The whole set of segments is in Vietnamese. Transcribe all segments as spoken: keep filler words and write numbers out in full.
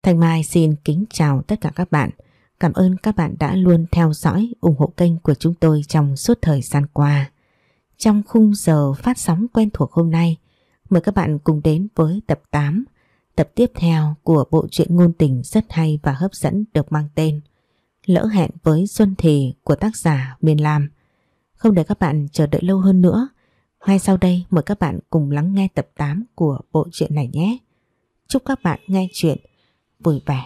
Thanh Mai xin kính chào tất cả các bạn. Cảm ơn các bạn đã luôn theo dõi, ủng hộ kênh của chúng tôi trong suốt thời gian qua. Trong khung giờ phát sóng quen thuộc hôm nay, mời các bạn cùng đến với tập tám, tập tiếp theo của bộ truyện ngôn tình rất hay và hấp dẫn được mang tên Lỡ hẹn với Xuân Thì của tác giả Miên Lam. Không để các bạn chờ đợi lâu hơn nữa, ngay sau đây mời các bạn cùng lắng nghe tập tám của bộ truyện này nhé. Chúc các bạn nghe chuyện vui vẻ.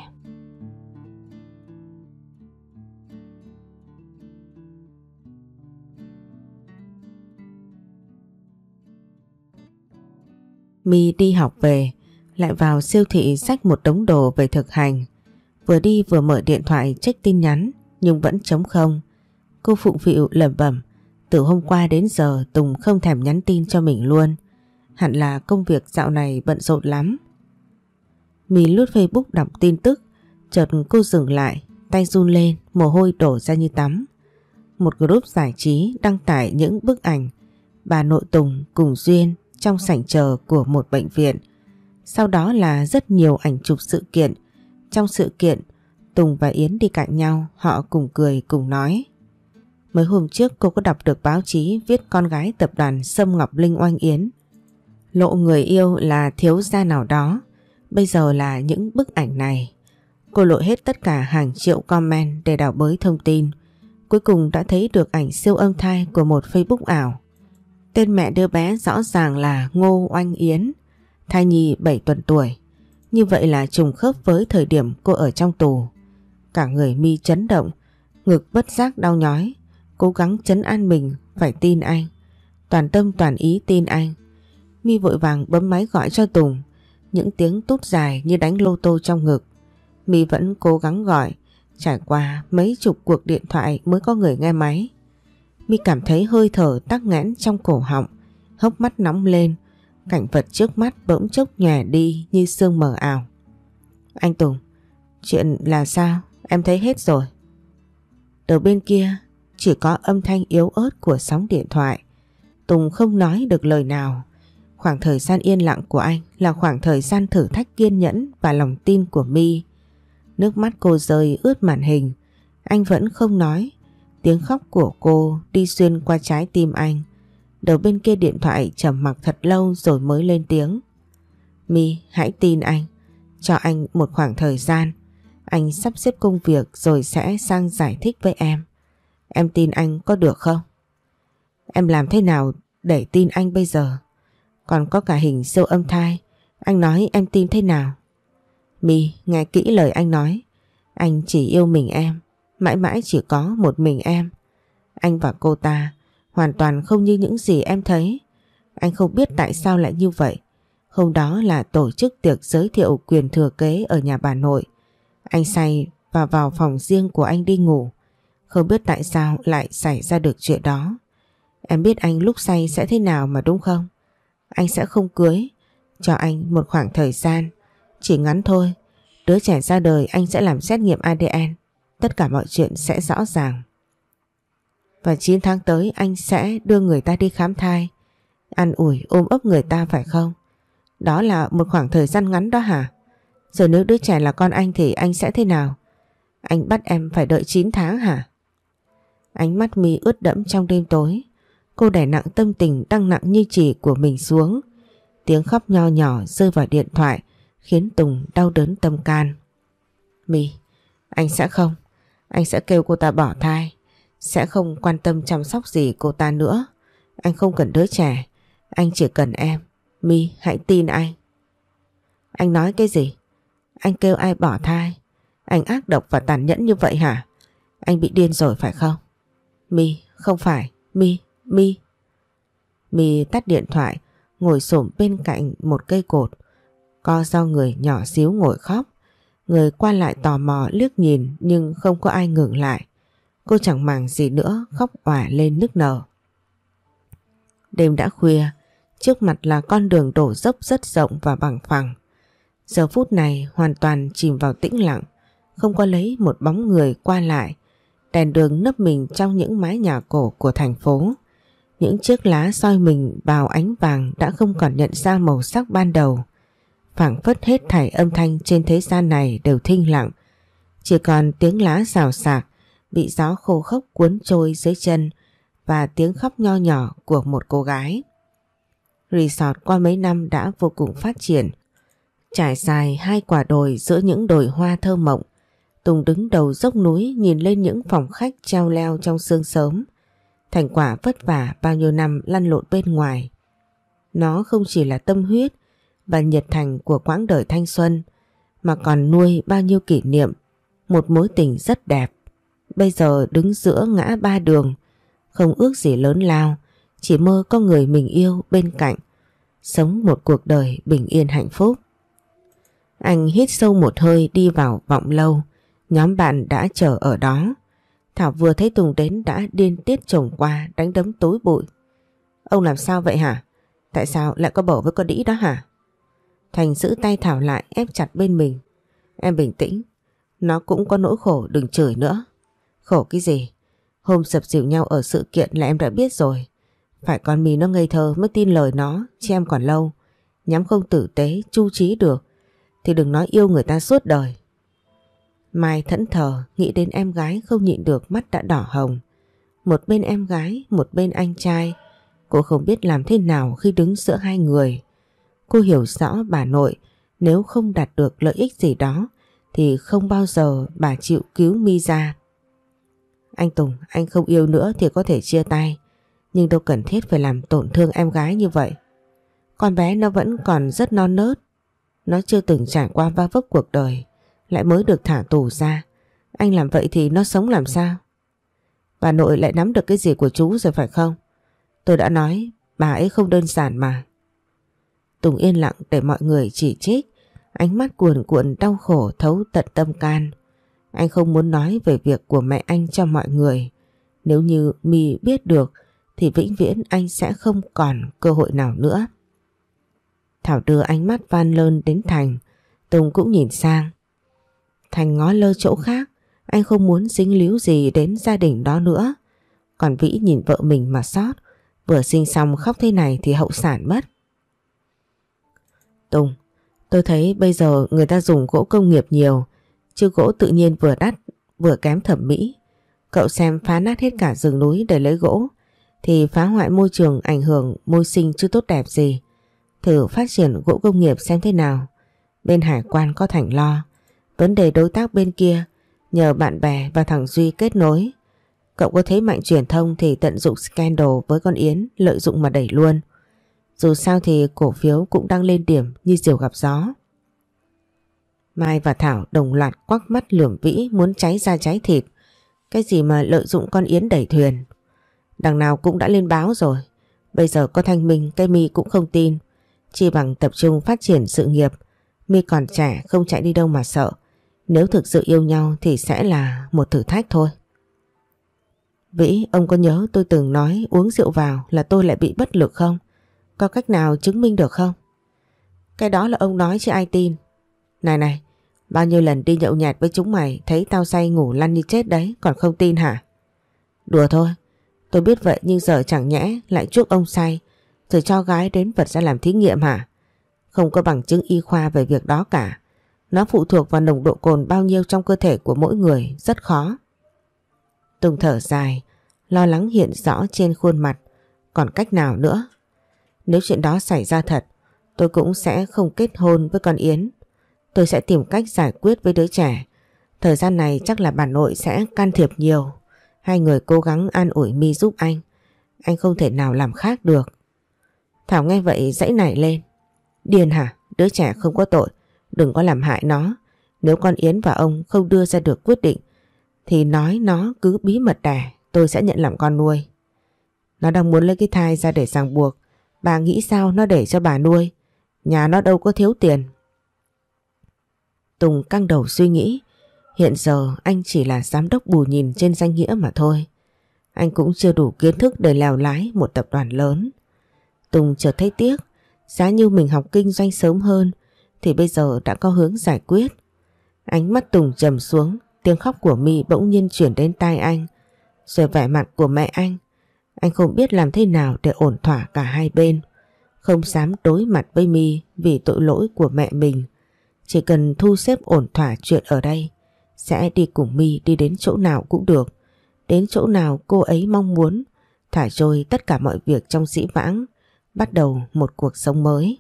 My đi học về, lại vào siêu thị xách một đống đồ về thực hành. Vừa đi vừa mở điện thoại check tin nhắn nhưng vẫn trống không. Cô phụng phịu lẩm bẩm, từ hôm qua đến giờ Tùng không thèm nhắn tin cho mình luôn. Hẳn là công việc dạo này bận rộn lắm. My lướt Facebook đọc tin tức, chợt cô dừng lại, tay run lên, mồ hôi đổ ra như tắm. Một group giải trí đăng tải những bức ảnh bà nội Tùng cùng Duyên trong sảnh chờ của một bệnh viện. Sau đó là rất nhiều ảnh chụp sự kiện. Trong sự kiện, Tùng và Yến đi cạnh nhau, họ cùng cười cùng nói. Mấy hôm trước cô có đọc được báo chí viết con gái tập đoàn Sâm Ngọc Linh oanh Yến lộ người yêu là thiếu gia nào đó. Bây giờ là những bức ảnh này. Cô lội hết tất cả hàng triệu comment để đào bới thông tin. Cuối cùng đã thấy được ảnh siêu âm thai của một Facebook ảo. Tên mẹ đứa bé rõ ràng là Ngô Oanh Yến, thai nhi bảy tuần tuổi. Như vậy là trùng khớp với thời điểm cô ở trong tù. Cả người My chấn động, ngực bất giác đau nhói. Cố gắng trấn an mình, phải tin anh. Toàn tâm toàn ý tin anh. My vội vàng bấm máy gọi cho Tùng. Những tiếng tút dài như đánh lô tô trong ngực. My vẫn cố gắng gọi. Trải qua mấy chục cuộc điện thoại mới có người nghe máy. My cảm thấy hơi thở tắc nghẽn trong cổ họng, hốc mắt nóng lên. Cảnh vật trước mắt bỗng chốc nhòe đi như sương mờ ảo. Anh Tùng, chuyện là sao? Em thấy hết rồi. Đầu bên kia chỉ có âm thanh yếu ớt của sóng điện thoại. Tùng không nói được lời nào. Khoảng thời gian yên lặng của anh là khoảng thời gian thử thách kiên nhẫn và lòng tin của My. Nước mắt cô rơi ướt màn hình. Anh vẫn không nói. Tiếng khóc của cô đi xuyên qua trái tim anh. Đầu bên kia điện thoại trầm mặc thật lâu rồi mới lên tiếng. My, hãy tin anh. Cho anh một khoảng thời gian. Anh sắp xếp công việc rồi sẽ sang giải thích với em. Em tin anh có được không? Em làm thế nào để tin anh bây giờ? Còn có cả hình siêu âm thai. Anh nói em tin thế nào? My, nghe kỹ lời anh nói. Anh chỉ yêu mình em. Mãi mãi chỉ có một mình em. Anh và cô ta hoàn toàn không như những gì em thấy. Anh không biết tại sao lại như vậy. Hôm đó là tổ chức tiệc giới thiệu quyền thừa kế ở nhà bà nội. Anh say và vào phòng riêng của anh đi ngủ. Không biết tại sao lại xảy ra được chuyện đó. Em biết anh lúc say sẽ thế nào mà đúng không? Anh sẽ không cưới. Cho anh một khoảng thời gian. Chỉ ngắn thôi. Đứa trẻ ra đời anh sẽ làm xét nghiệm a đê en. Tất cả mọi chuyện sẽ rõ ràng. Và chín tháng tới anh sẽ đưa người ta đi khám thai. Ăn ủi ôm ấp người ta phải không? Đó là một khoảng thời gian ngắn đó hả? Rồi nếu đứa trẻ là con anh thì anh sẽ thế nào? Anh bắt em phải đợi chín tháng hả? Ánh mắt My ướt đẫm trong đêm tối. Cô đè nặng tâm tình đang nặng như chì của mình xuống. Tiếng khóc nho nhỏ rơi vào điện thoại khiến Tùng đau đớn tâm can. My, anh sẽ không. Anh sẽ kêu cô ta bỏ thai. Sẽ không quan tâm chăm sóc gì cô ta nữa. Anh không cần đứa trẻ. Anh chỉ cần em. My, hãy tin anh. Anh nói cái gì? Anh kêu ai bỏ thai? Anh ác độc và tàn nhẫn như vậy hả? Anh bị điên rồi phải không? My, không phải. My, My. My tắt điện thoại, ngồi xổm bên cạnh một cây cột. Co do người nhỏ xíu ngồi khóc. Người qua lại tò mò liếc nhìn nhưng không có ai ngừng lại. Cô chẳng màng gì nữa, khóc òa lên nức nở. Đêm đã khuya, trước mặt là con đường đổ dốc rất rộng và bằng phẳng. Giờ phút này hoàn toàn chìm vào tĩnh lặng, không có lấy một bóng người qua lại. Đèn đường nấp mình trong những mái nhà cổ của thành phố. Những chiếc lá soi mình vào ánh vàng đã không còn nhận ra màu sắc ban đầu. phảng phất hết thảy âm thanh trên thế gian này đều thinh lặng. Chỉ còn tiếng lá xào xạc bị gió khô khốc cuốn trôi dưới chân và tiếng khóc nho nhỏ của một cô gái. Resort qua mấy năm đã vô cùng phát triển. Trải dài hai quả đồi giữa những đồi hoa thơ mộng. Tùng đứng đầu dốc núi nhìn lên những phòng khách treo leo trong sương sớm. Thành quả vất vả bao nhiêu năm lăn lộn bên ngoài. Nó không chỉ là tâm huyết và nhiệt thành của quãng đời thanh xuân, mà còn nuôi bao nhiêu kỷ niệm, một mối tình rất đẹp. Bây giờ đứng giữa ngã ba đường, không ước gì lớn lao, chỉ mơ có người mình yêu bên cạnh, sống một cuộc đời bình yên hạnh phúc. Anh hít sâu một hơi đi vào vọng lâu, nhóm bạn đã chờ ở đó. Thảo vừa thấy Tùng đến đã điên tiết chồng qua đánh đấm tối bụi. Ông làm sao vậy hả? Tại sao lại có bầu với con đĩ đó hả? Thành giữ tay Thảo lại ép chặt bên mình. Em bình tĩnh, nó cũng có nỗi khổ, đừng chửi nữa. Khổ cái gì? Hôm sập dìu nhau ở sự kiện là em đã biết rồi. Phải con mì nó ngây thơ mới tin lời nó, chứ em còn lâu. Nhắm không tử tế, chu trí được thì đừng nói yêu người ta suốt đời. Mai thẫn thờ nghĩ đến em gái không nhịn được mắt đã đỏ hồng. Một bên em gái, một bên anh trai. Cô không biết làm thế nào khi đứng giữa hai người. Cô hiểu rõ bà nội nếu không đạt được lợi ích gì đó thì không bao giờ bà chịu cứu My ra. Anh Tùng, anh không yêu nữa thì có thể chia tay, nhưng đâu cần thiết phải làm tổn thương em gái như vậy. Con bé nó vẫn còn rất non nớt. Nó chưa từng trải qua va vấp cuộc đời, lại mới được thả tù ra. Anh làm vậy thì nó sống làm sao? Bà nội lại nắm được cái gì của chú rồi phải không? Tôi đã nói bà ấy không đơn giản mà. Tùng yên lặng để mọi người chỉ trích. Ánh mắt cuồn cuộn đau khổ thấu tận tâm can. Anh không muốn nói về việc của mẹ anh cho mọi người. Nếu như My biết được thì vĩnh viễn anh sẽ không còn cơ hội nào nữa. Thảo đưa ánh mắt van lơn đến Thành. Tùng cũng nhìn sang. Thành ngó lơ chỗ khác. Anh không muốn dính líu gì đến gia đình đó nữa. Còn Vĩ nhìn vợ mình mà xót. Vừa sinh xong khóc thế này thì hậu sản mất. Tùng, tôi thấy bây giờ người ta dùng gỗ công nghiệp nhiều, chứ gỗ tự nhiên vừa đắt vừa kém thẩm mỹ. Cậu xem phá nát hết cả rừng núi để lấy gỗ thì phá hoại môi trường, ảnh hưởng môi sinh chứ tốt đẹp gì. Thử phát triển gỗ công nghiệp xem thế nào. Bên hải quan có Thành lo. Vấn đề đối tác bên kia nhờ bạn bè và thằng Duy kết nối. Cậu có thấy mạnh truyền thông thì tận dụng scandal với con Yến, lợi dụng mà đẩy luôn. Dù sao thì cổ phiếu cũng đang lên điểm như diều gặp gió. Mai và Thảo đồng loạt quắc mắt lườm Vĩ muốn cháy ra cháy thịt. Cái gì mà lợi dụng con Yến đẩy thuyền. Đằng nào cũng đã lên báo rồi. Bây giờ có thanh minh cái My cũng không tin. Chỉ bằng tập trung phát triển sự nghiệp. My còn trẻ không chạy đi đâu mà sợ. Nếu thực sự yêu nhau thì sẽ là một thử thách thôi. Vĩ, ông có nhớ tôi từng nói uống rượu vào là tôi lại bị bất lực không? Có cách nào chứng minh được không? Cái đó là ông nói chứ ai tin. Này này, bao nhiêu lần đi nhậu nhẹt với chúng mày thấy tao say ngủ lăn như chết đấy, còn không tin hả? Đùa thôi, tôi biết vậy nhưng giờ chẳng nhẽ lại chuốc ông say rồi cho gái đến vật ra làm thí nghiệm hả? Không có bằng chứng y khoa về việc đó cả. Nó phụ thuộc vào nồng độ cồn bao nhiêu trong cơ thể của mỗi người, rất khó. Tùng thở dài, lo lắng hiện rõ trên khuôn mặt. Còn cách nào nữa? Nếu chuyện đó xảy ra thật, tôi cũng sẽ không kết hôn với con Yến. Tôi sẽ tìm cách giải quyết với đứa trẻ. Thời gian này chắc là bà nội sẽ can thiệp nhiều. Hai người cố gắng an ủi My giúp anh. Anh không thể nào làm khác được. Thảo nghe vậy dãy nảy lên. Điên hả? Đứa trẻ không có tội. Đừng có làm hại nó. Nếu con Yến và ông không đưa ra được quyết định thì nói nó cứ bí mật đẻ, tôi sẽ nhận làm con nuôi. Nó đang muốn lấy cái thai ra để ràng buộc. Bà nghĩ sao nó để cho bà nuôi? Nhà nó đâu có thiếu tiền. Tùng căng đầu suy nghĩ. Hiện giờ anh chỉ là giám đốc bù nhìn trên danh nghĩa mà thôi. Anh cũng chưa đủ kiến thức để lèo lái một tập đoàn lớn. Tùng chợt thấy tiếc. Giá như mình học kinh doanh sớm hơn thì bây giờ đã có hướng giải quyết. Ánh mắt Tùng trầm xuống. Tiếng khóc của My bỗng nhiên chuyển đến tai anh. Rồi vẻ mặt của mẹ anh. Anh không biết làm thế nào để ổn thỏa cả hai bên. không dám đối mặt với My vì tội lỗi của mẹ mình. Chỉ cần thu xếp ổn thỏa chuyện ở đây, sẽ đi cùng My đi đến chỗ nào cũng được. Đến chỗ nào cô ấy mong muốn, thả trôi tất cả mọi việc trong dĩ vãng, bắt đầu một cuộc sống mới.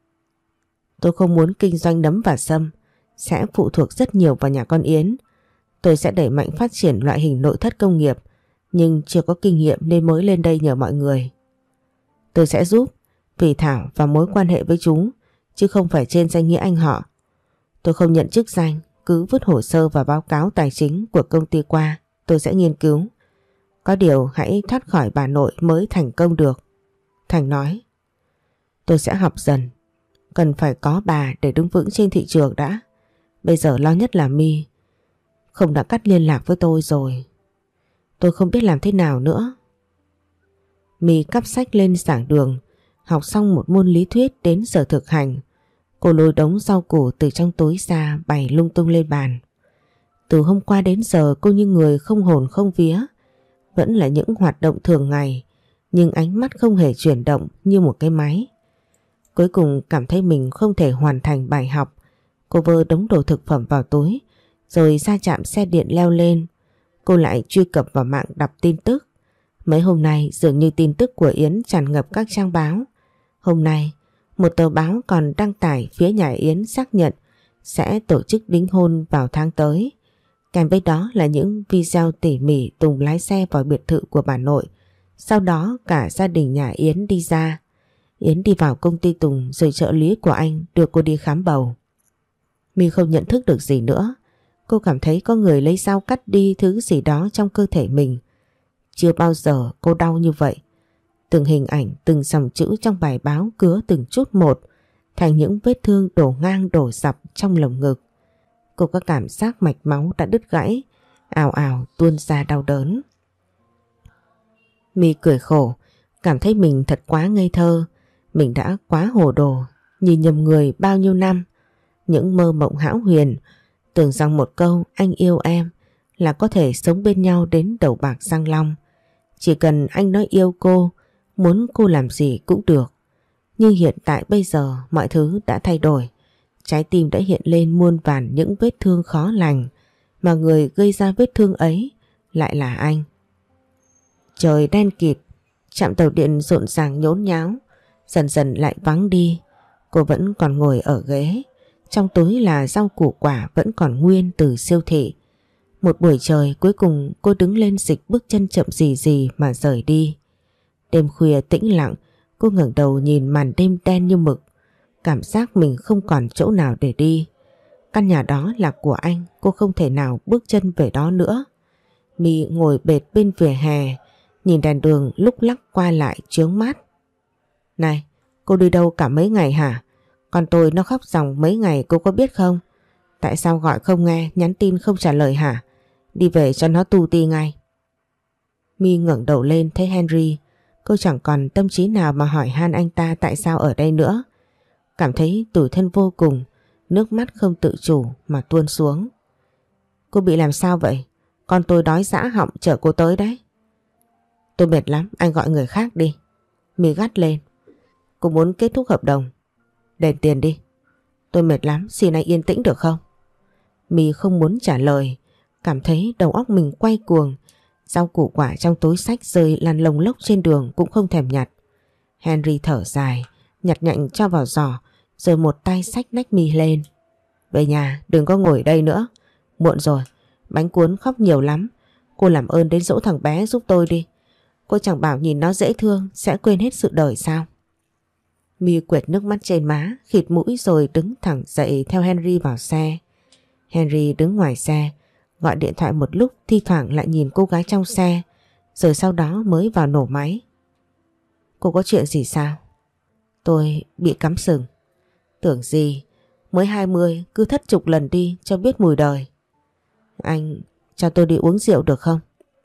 Tôi không muốn kinh doanh nấm và sâm, sẽ phụ thuộc rất nhiều vào nhà con Yến. Tôi sẽ đẩy mạnh phát triển loại hình nội thất công nghiệp, nhưng chưa có kinh nghiệm nên mới lên đây nhờ mọi người. Tôi sẽ giúp vì Thảo và mối quan hệ với chúng, chứ không phải trên danh nghĩa anh họ. Tôi không nhận chức danh, cứ vứt hồ sơ và báo cáo tài chính của công ty qua, tôi sẽ nghiên cứu. Có điều hãy thoát khỏi bà nội mới thành công được. Thành nói. Tôi sẽ học dần, cần phải có bà để đứng vững trên thị trường đã. Bây giờ lo nhất là My, không đã cắt liên lạc với tôi rồi. Tôi không biết làm thế nào nữa. My cắp sách lên giảng đường, học xong một môn lý thuyết đến giờ thực hành. Cô lôi đống rau củ từ trong túi ra bày lung tung lên bàn. Từ hôm qua đến giờ cô như người không hồn không vía. Vẫn là những hoạt động thường ngày, nhưng ánh mắt không hề chuyển động như một cái máy. Cuối cùng cảm thấy mình không thể hoàn thành bài học. Cô vơ đống đồ thực phẩm vào túi, rồi ra trạm xe điện leo lên. Cô lại truy cập vào mạng đọc tin tức. Mấy hôm nay dường như tin tức của Yến tràn ngập các trang báo. Hôm nay, một tờ báo còn đăng tải phía nhà Yến xác nhận sẽ tổ chức đính hôn vào tháng tới. Kèm với đó là những video tỉ mỉ Tùng lái xe vào biệt thự của bà nội. Sau đó cả gia đình nhà Yến đi ra. Yến đi vào công ty Tùng rồi trợ lý của anh đưa cô đi khám bầu. My không nhận thức được gì nữa. Cô cảm thấy có người lấy dao cắt đi thứ gì đó trong cơ thể mình. Chưa bao giờ cô đau như vậy. Từng hình ảnh, từng dòng chữ trong bài báo cứa từng chút một thành những vết thương đổ ngang đổ dọc trong lồng ngực. Cô có cảm giác mạch máu đã đứt gãy, ào ào tuôn ra đau đớn. My cười khổ, cảm thấy mình thật quá ngây thơ. Mình đã quá hồ đồ, nhìn nhầm người bao nhiêu năm. Những mơ mộng hão huyền, tưởng rằng một câu anh yêu em là có thể sống bên nhau đến đầu bạc răng long. Chỉ cần anh nói yêu cô, muốn cô làm gì cũng được. Nhưng hiện tại bây giờ mọi thứ đã thay đổi. Trái tim đã hiện lên muôn vàn những vết thương khó lành, mà người gây ra vết thương ấy lại là anh. Trời đen kịt, trạm tàu điện rộn ràng nhốn nháo, dần dần lại vắng đi. Cô vẫn còn ngồi ở ghế, trong túi là rau củ quả vẫn còn nguyên từ siêu thị. Một buổi trời cuối cùng cô đứng lên dịch bước chân chậm rì rì mà rời đi. Đêm khuya tĩnh lặng, cô ngẩng đầu nhìn màn đêm đen như mực. Cảm giác mình không còn chỗ nào để đi. Căn nhà đó là của anh, cô không thể nào bước chân về đó nữa. My ngồi bệt bên vỉa hè, nhìn đèn đường lúc lắc qua lại chướng mắt. Này, cô đi đâu cả mấy ngày hả? Con tôi nó khóc ròng mấy ngày cô có biết không? Tại sao gọi không nghe, nhắn tin không trả lời hả? Đi về cho nó tu ti ngay. My ngẩng đầu lên thấy Henry. Cô chẳng còn tâm trí nào mà hỏi han anh ta tại sao ở đây nữa. Cảm thấy tủi thân vô cùng, nước mắt không tự chủ mà tuôn xuống. Cô bị làm sao vậy? Con tôi đói rã họng chở cô tới đấy. Tôi mệt lắm, anh gọi người khác đi. My gắt lên. Cô muốn kết thúc hợp đồng, đền tiền đi. Tôi mệt lắm, xin anh yên tĩnh được không? My không muốn trả lời, cảm thấy đầu óc mình quay cuồng. Rau củ quả trong túi xách rơi lăn lông lốc trên đường cũng không thèm nhặt. Henry thở dài, nhặt nhạnh cho vào giỏ, rồi một tay xách nách My lên. Về nhà, đừng có ngồi đây nữa. Muộn rồi, bánh cuốn khóc nhiều lắm. Cô làm ơn đến dỗ thằng bé giúp tôi đi. Cô chẳng bảo nhìn nó dễ thương sẽ quên hết sự đời sao? My quệt nước mắt trên má, khịt mũi rồi đứng thẳng dậy theo Henry vào xe. Henry đứng ngoài xe, gọi điện thoại một lúc, thi thoảng lại nhìn cô gái trong xe, rồi sau đó mới vào nổ máy. Cô có chuyện gì sao? Tôi bị cắm sừng. Tưởng gì, mới hai mươi cứ thất chục lần đi cho biết mùi đời. Anh cho tôi đi uống rượu được không?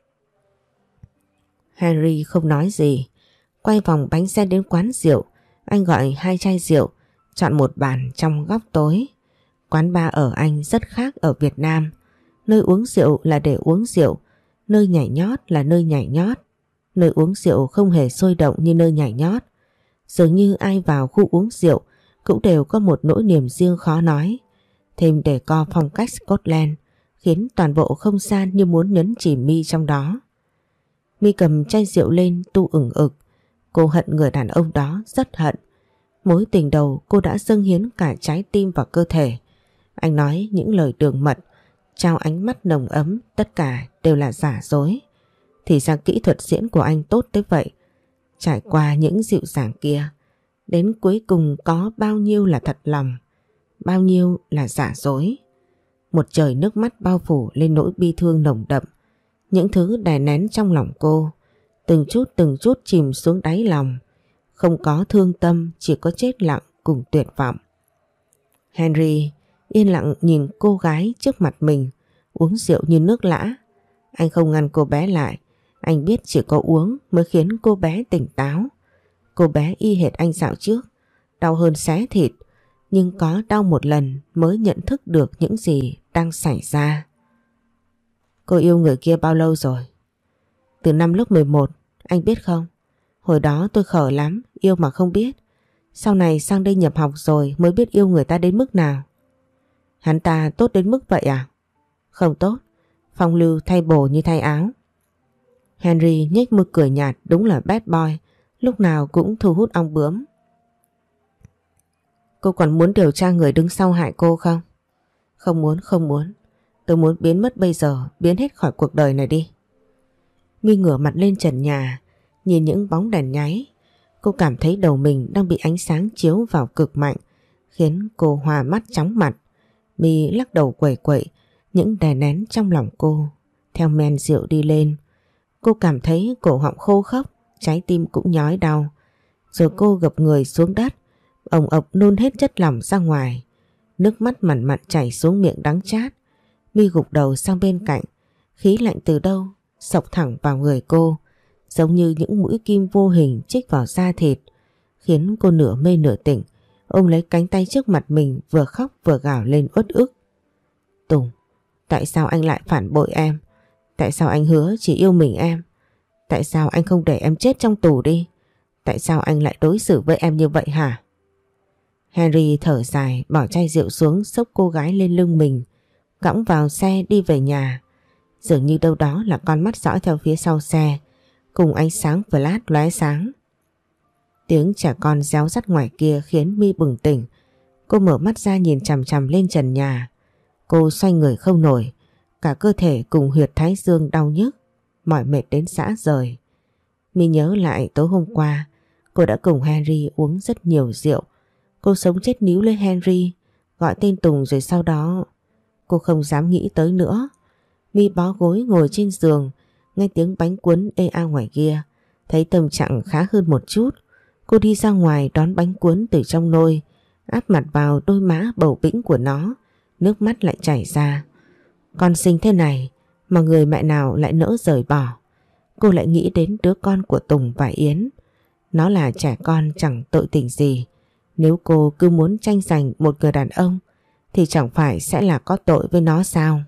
Henry không nói gì, quay vòng bánh xe đến quán rượu. Anh gọi hai chai rượu, chọn một bàn trong góc tối. Quán bar ở Anh rất khác ở Việt Nam. Nơi uống rượu là để uống rượu, nơi nhảy nhót là nơi nhảy nhót. Nơi uống rượu không hề sôi động như nơi nhảy nhót. Dường như ai vào khu uống rượu cũng đều có một nỗi niềm riêng khó nói. Thêm để co phong cách Scotland khiến toàn bộ không gian như muốn nhấn chìm My trong đó. My cầm chai rượu lên tu ửng ực. Cô hận người đàn ông đó, rất hận. Mối tình đầu cô đã dâng hiến cả trái tim và cơ thể. Anh nói những lời đường mật, trao ánh mắt nồng ấm, tất cả đều là giả dối. Thì ra kỹ thuật diễn của anh tốt tới vậy. Trải qua những dịu dàng kia, đến cuối cùng có bao nhiêu là thật lòng, bao nhiêu là giả dối. Một trời nước mắt bao phủ lên nỗi bi thương nồng đậm. Những thứ đè nén trong lòng cô, từng chút từng chút chìm xuống đáy lòng. Không có thương tâm, chỉ có chết lặng cùng tuyệt vọng. Henry yên lặng nhìn cô gái trước mặt mình, uống rượu như nước lã. Anh không ngăn cô bé lại. Anh biết chỉ có uống mới khiến cô bé tỉnh táo. Cô bé y hệt anh dạo trước, đau hơn xé thịt, nhưng có đau một lần mới nhận thức được những gì đang xảy ra. Cô yêu người kia bao lâu rồi? Từ năm lớp mười một, anh biết không? Hồi đó tôi khờ lắm, yêu mà không biết. Sau này sang đây nhập học rồi mới biết yêu người ta đến mức nào. Hắn ta tốt đến mức vậy à? Không tốt, phong lưu thay bổ như thay áo. Henry nhếch môi cười nhạt, đúng là bad boy, lúc nào cũng thu hút ong bướm. Cô còn muốn điều tra người đứng sau hại cô không? Không muốn, không muốn. Tôi muốn biến mất bây giờ, biến hết khỏi cuộc đời này đi. My ngửa mặt lên trần nhà, nhìn những bóng đèn nháy. Cô cảm thấy đầu mình đang bị ánh sáng chiếu vào cực mạnh, khiến cô hoa mắt chóng mặt. My lắc đầu quẩy quậy, những đè nén trong lòng cô theo men rượu đi lên. Cô cảm thấy cổ họng khô khốc, trái tim cũng nhói đau. Rồi cô gập người xuống đất, ồng ộc nôn hết chất lỏng ra ngoài. Nước mắt mặn mặn chảy xuống miệng đắng chát. My gục đầu sang bên cạnh, khí lạnh từ đâu xộc thẳng vào người cô, giống như những mũi kim vô hình chích vào da thịt, khiến cô nửa mê nửa tỉnh, ôm lấy cánh tay trước mặt mình, vừa khóc vừa gào lên uất ức. Tùng, tại sao anh lại phản bội em? Tại sao anh hứa chỉ yêu mình em? Tại sao anh không để em chết trong tù đi? Tại sao anh lại đối xử với em như vậy hả? Henry thở dài, bỏ chai rượu xuống, xốc cô gái lên lưng mình, cõng vào xe đi về nhà. Dường như đâu đó là con mắt dõi theo phía sau xe, cùng ánh sáng flash lóe sáng. Tiếng trẻ con réo rắt ngoài kia khiến My bừng tỉnh. Cô mở mắt ra nhìn chằm chằm lên trần nhà. Cô xoay người không nổi, cả cơ thể cùng huyệt thái dương đau nhức, mỏi mệt đến rã rời. My nhớ lại tối hôm qua, cô đã cùng Henry uống rất nhiều rượu. Cô sống chết níu lấy Henry, gọi tên Tùng, rồi sau đó cô không dám nghĩ tới nữa. My bó gối ngồi trên giường, nghe tiếng bánh cuốn ê a ngoài kia, thấy tâm trạng khá hơn một chút. Cô đi ra ngoài đón bánh cuốn từ trong nôi, áp mặt vào đôi má bầu bĩnh của nó, nước mắt lại chảy ra. Con xinh thế này mà người mẹ nào lại nỡ rời bỏ. Cô lại nghĩ đến đứa con của Tùng và Yến. Nó là trẻ con chẳng tội tình gì. Nếu cô cứ muốn tranh giành một người đàn ông thì chẳng phải sẽ là có tội với nó sao?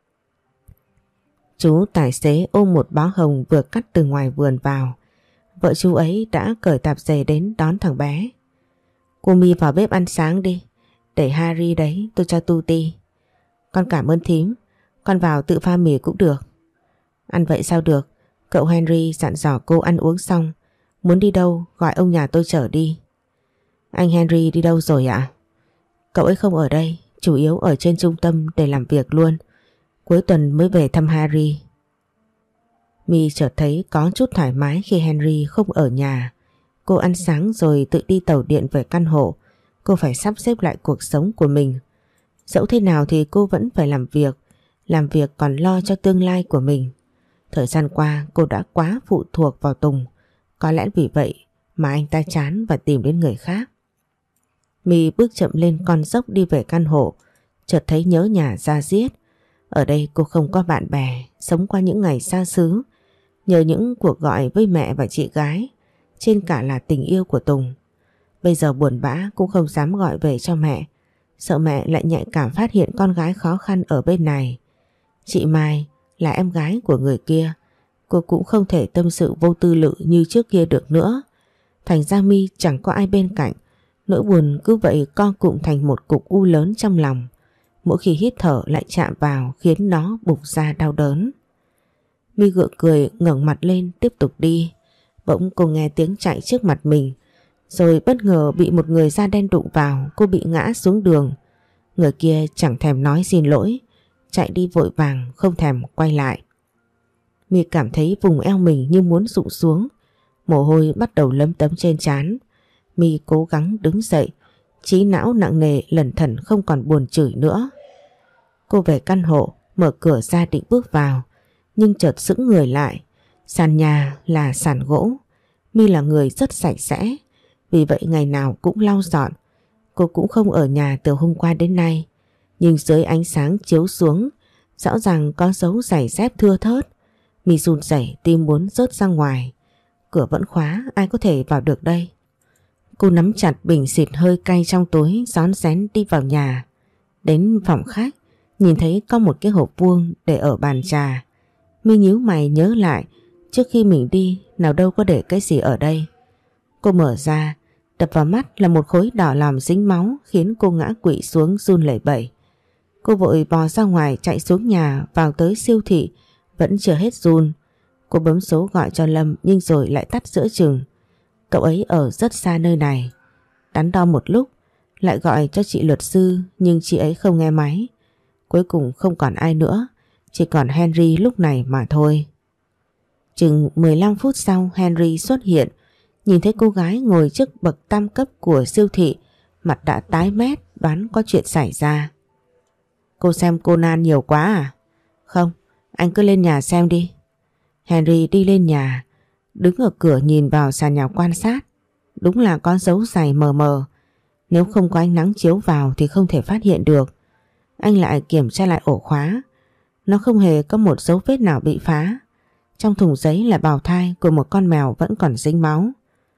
Chú tài xế ôm một bó hồng vừa cắt từ ngoài vườn vào. Vợ chú ấy đã cởi tạp dề đến đón thằng bé. Cô My vào bếp ăn sáng đi, để Harry đấy tôi cho tu ti. Con cảm ơn thím, con vào tự pha mì cũng được. Ăn vậy sao được, cậu Henry dặn dò cô ăn uống xong, muốn đi đâu gọi ông nhà tôi chở đi. Anh Henry đi đâu rồi ạ? Cậu ấy không ở đây, chủ yếu ở trên trung tâm để làm việc luôn. Cuối tuần mới về thăm Harry. My chợt thấy có chút thoải mái khi Henry không ở nhà. Cô ăn sáng rồi tự đi tàu điện về căn hộ. Cô phải sắp xếp lại cuộc sống của mình. Dẫu thế nào thì cô vẫn phải làm việc. Làm việc còn lo cho tương lai của mình. Thời gian qua cô đã quá phụ thuộc vào Tùng. Có lẽ vì vậy mà anh ta chán và tìm đến người khác. My bước chậm lên con dốc đi về căn hộ. Chợt thấy nhớ nhà ra diết. Ở đây cô không có bạn bè, sống qua những ngày xa xứ, nhờ những cuộc gọi với mẹ và chị gái, trên cả là tình yêu của Tùng. Bây giờ buồn bã cũng không dám gọi về cho mẹ, sợ mẹ lại nhạy cảm phát hiện con gái khó khăn ở bên này. Chị Mai là em gái của người kia, cô cũng không thể tâm sự vô tư lự như trước kia được nữa. Thành ra My chẳng có ai bên cạnh. Nỗi buồn cứ vậy co cụm thành một cục u lớn trong lòng. Mỗi khi hít thở lại chạm vào khiến nó bục ra đau đớn. My gượng cười ngẩng mặt lên tiếp tục đi. Bỗng cô nghe tiếng chạy trước mặt mình. Rồi bất ngờ bị một người da đen đụng vào. Cô bị ngã xuống đường. Người kia chẳng thèm nói xin lỗi, chạy đi vội vàng không thèm quay lại. My cảm thấy vùng eo mình như muốn rụng xuống. Mồ hôi bắt đầu lấm tấm trên trán. My cố gắng đứng dậy, trí não nặng nề lẩn thẩn không còn buồn chửi nữa. Cô về căn hộ, mở cửa ra định bước vào, nhưng chợt sững người lại. Sàn nhà là sàn gỗ. My là người rất sạch sẽ, vì vậy ngày nào cũng lau dọn. Cô cũng không ở nhà từ hôm qua đến nay, nhưng dưới ánh sáng chiếu xuống, rõ ràng có dấu giày dép thưa thớt. My run rẩy tim muốn rớt ra ngoài. Cửa vẫn khóa, ai có thể vào được đây? Cô nắm chặt bình xịt hơi cay trong túi, rón rén đi vào nhà. Đến phòng khách, nhìn thấy có một cái hộp vuông để ở bàn trà. My nhíu mày nhớ lại, trước khi mình đi nào đâu có để cái gì ở đây. Cô mở ra, đập vào mắt là một khối đỏ lòm dính máu khiến cô ngã quỵ xuống run lẩy bẩy. Cô vội bò ra ngoài chạy xuống nhà, vào tới siêu thị, vẫn chưa hết run. Cô bấm số gọi cho Lâm nhưng rồi lại tắt giữa chừng. Cậu ấy ở rất xa nơi này. Đắn đo một lúc, lại gọi cho chị luật sư nhưng chị ấy không nghe máy. Cuối cùng không còn ai nữa, chỉ còn Henry lúc này mà thôi. Chừng mười lăm phút sau Henry xuất hiện, nhìn thấy cô gái ngồi trước bậc tam cấp của siêu thị, mặt đã tái mét, đoán có chuyện xảy ra. Cô xem Conan nhiều quá à? Không, anh cứ lên nhà xem đi. Henry đi lên nhà, đứng ở cửa nhìn vào sàn nhà quan sát. Đúng là có dấu giày mờ mờ. Nếu không có ánh nắng chiếu vào thì không thể phát hiện được. Anh lại kiểm tra lại ổ khóa. Nó không hề có một dấu vết nào bị phá. Trong thùng giấy là bào thai của một con mèo vẫn còn dính máu.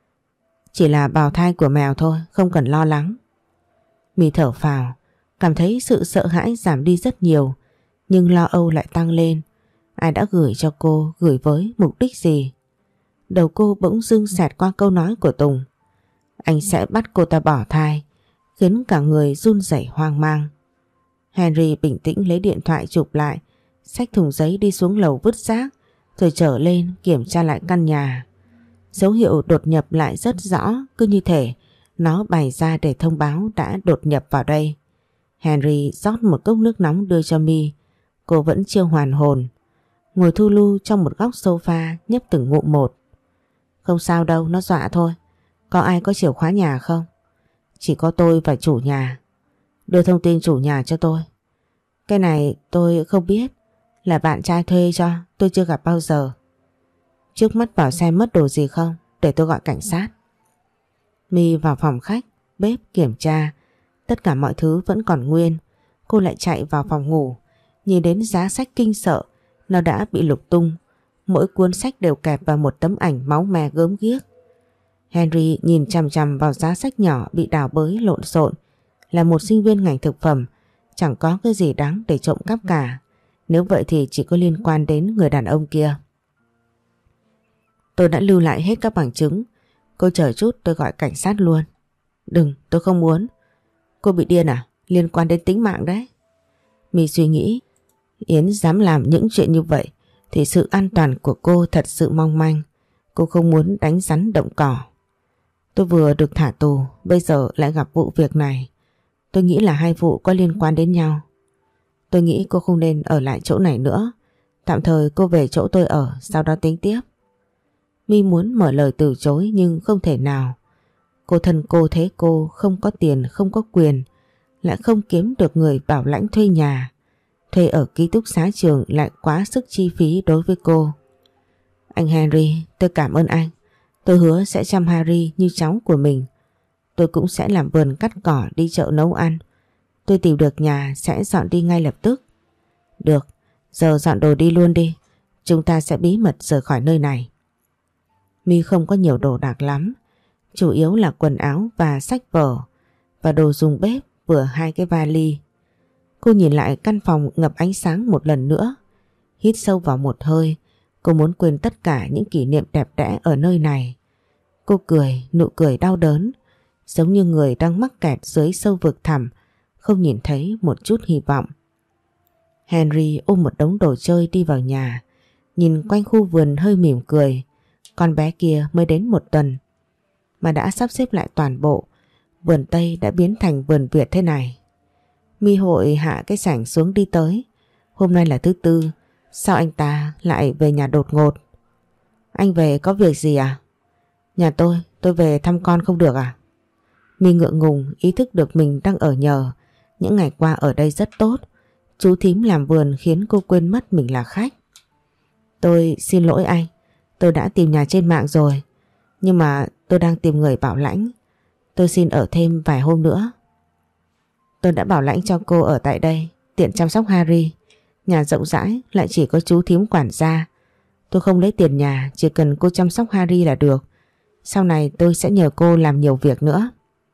Chỉ là bào thai của mèo thôi, không cần lo lắng. My thở phào, cảm thấy sự sợ hãi giảm đi rất nhiều, nhưng lo âu lại tăng lên. Ai đã gửi cho cô, gửi với mục đích gì? Đầu cô bỗng dưng xẹt qua câu nói của Tùng. Anh sẽ bắt cô ta bỏ thai, khiến cả người run rẩy hoang mang. Henry bình tĩnh lấy điện thoại chụp lại, xách thùng giấy đi xuống lầu vứt rác, rồi trở lên kiểm tra lại căn nhà. Dấu hiệu đột nhập lại rất rõ, cứ như thể nó bày ra để thông báo đã đột nhập vào đây. Henry rót một cốc nước nóng đưa cho My. Cô vẫn chưa hoàn hồn, ngồi thu lu trong một góc sofa nhấp từng ngụm một. Không sao đâu, nó dọa thôi. Có ai có chìa khóa nhà không? Chỉ có tôi và chủ nhà. Đưa thông tin chủ nhà cho tôi. Cái này tôi không biết, là bạn trai thuê cho, tôi chưa gặp bao giờ. Trước mắt vào xem mất đồ gì không, để tôi gọi cảnh sát. My vào phòng khách, bếp kiểm tra. Tất cả mọi thứ vẫn còn nguyên. Cô lại chạy vào phòng ngủ, nhìn đến giá sách kinh sợ. Nó đã bị lục tung. Mỗi cuốn sách đều kẹp vào một tấm ảnh máu me gớm ghiếc. Henry nhìn chằm chằm vào giá sách nhỏ bị đào bới lộn xộn. Là một sinh viên ngành thực phẩm, chẳng có cái gì đáng để trộm cắp cả. Nếu vậy thì chỉ có liên quan đến người đàn ông kia. Tôi đã lưu lại hết các bằng chứng. Cô chờ chút, tôi gọi cảnh sát luôn. Đừng, tôi không muốn. Cô bị điên à? Liên quan đến tính mạng đấy. My suy nghĩ, Yến dám làm những chuyện như vậy thì sự an toàn của cô thật sự mong manh. Cô không muốn đánh rắn động cỏ. Tôi vừa được thả tù, bây giờ lại gặp vụ việc này. Tôi nghĩ là hai vụ có liên quan đến nhau. Tôi nghĩ cô không nên ở lại chỗ này nữa. Tạm thời cô về chỗ tôi ở, sau đó tính tiếp. My muốn mở lời từ chối nhưng không thể nào. Cô thân cô thế cô, không có tiền, không có quyền, lại không kiếm được người bảo lãnh thuê nhà. Thuê ở ký túc xá trường lại quá sức chi phí đối với cô. Anh Henry, tôi cảm ơn anh. Tôi hứa sẽ chăm Harry như cháu của mình. Tôi cũng sẽ làm vườn cắt cỏ, đi chợ nấu ăn. Tôi tìm được nhà sẽ dọn đi ngay lập tức. Được, giờ dọn đồ đi luôn đi. Chúng ta sẽ bí mật rời khỏi nơi này. My không có nhiều đồ đạc lắm. Chủ yếu là quần áo và sách vở và đồ dùng bếp, vừa hai cái vali. Cô nhìn lại căn phòng ngập ánh sáng một lần nữa. Hít sâu vào một hơi. Cô muốn quên tất cả những kỷ niệm đẹp đẽ ở nơi này. Cô cười, nụ cười đau đớn, giống như người đang mắc kẹt dưới sâu vực thẳm, không nhìn thấy một chút hy vọng. Henry ôm một đống đồ chơi đi vào nhà, nhìn quanh khu vườn hơi mỉm cười. Con bé kia mới đến một tuần mà đã sắp xếp lại toàn bộ. Vườn Tây đã biến thành vườn Việt thế này. My Hội hạ cái sảnh xuống đi tới. Hôm nay là thứ tư, sao anh ta lại về nhà đột ngột? Anh về có việc gì à? Nhà tôi, tôi về thăm con không được à? My ngượng ngùng ý thức được mình đang ở nhờ. Những ngày qua ở đây rất tốt. Chú thím làm vườn khiến cô quên mất mình là khách. Tôi xin lỗi anh, tôi đã tìm nhà trên mạng rồi. Nhưng mà tôi đang tìm người bảo lãnh. Tôi xin ở thêm vài hôm nữa. Tôi đã bảo lãnh cho cô ở tại đây, tiện chăm sóc Harry. Nhà rộng rãi, lại chỉ có chú thím quản gia. Tôi không lấy tiền nhà, chỉ cần cô chăm sóc Harry là được. Sau này tôi sẽ nhờ cô làm nhiều việc nữa.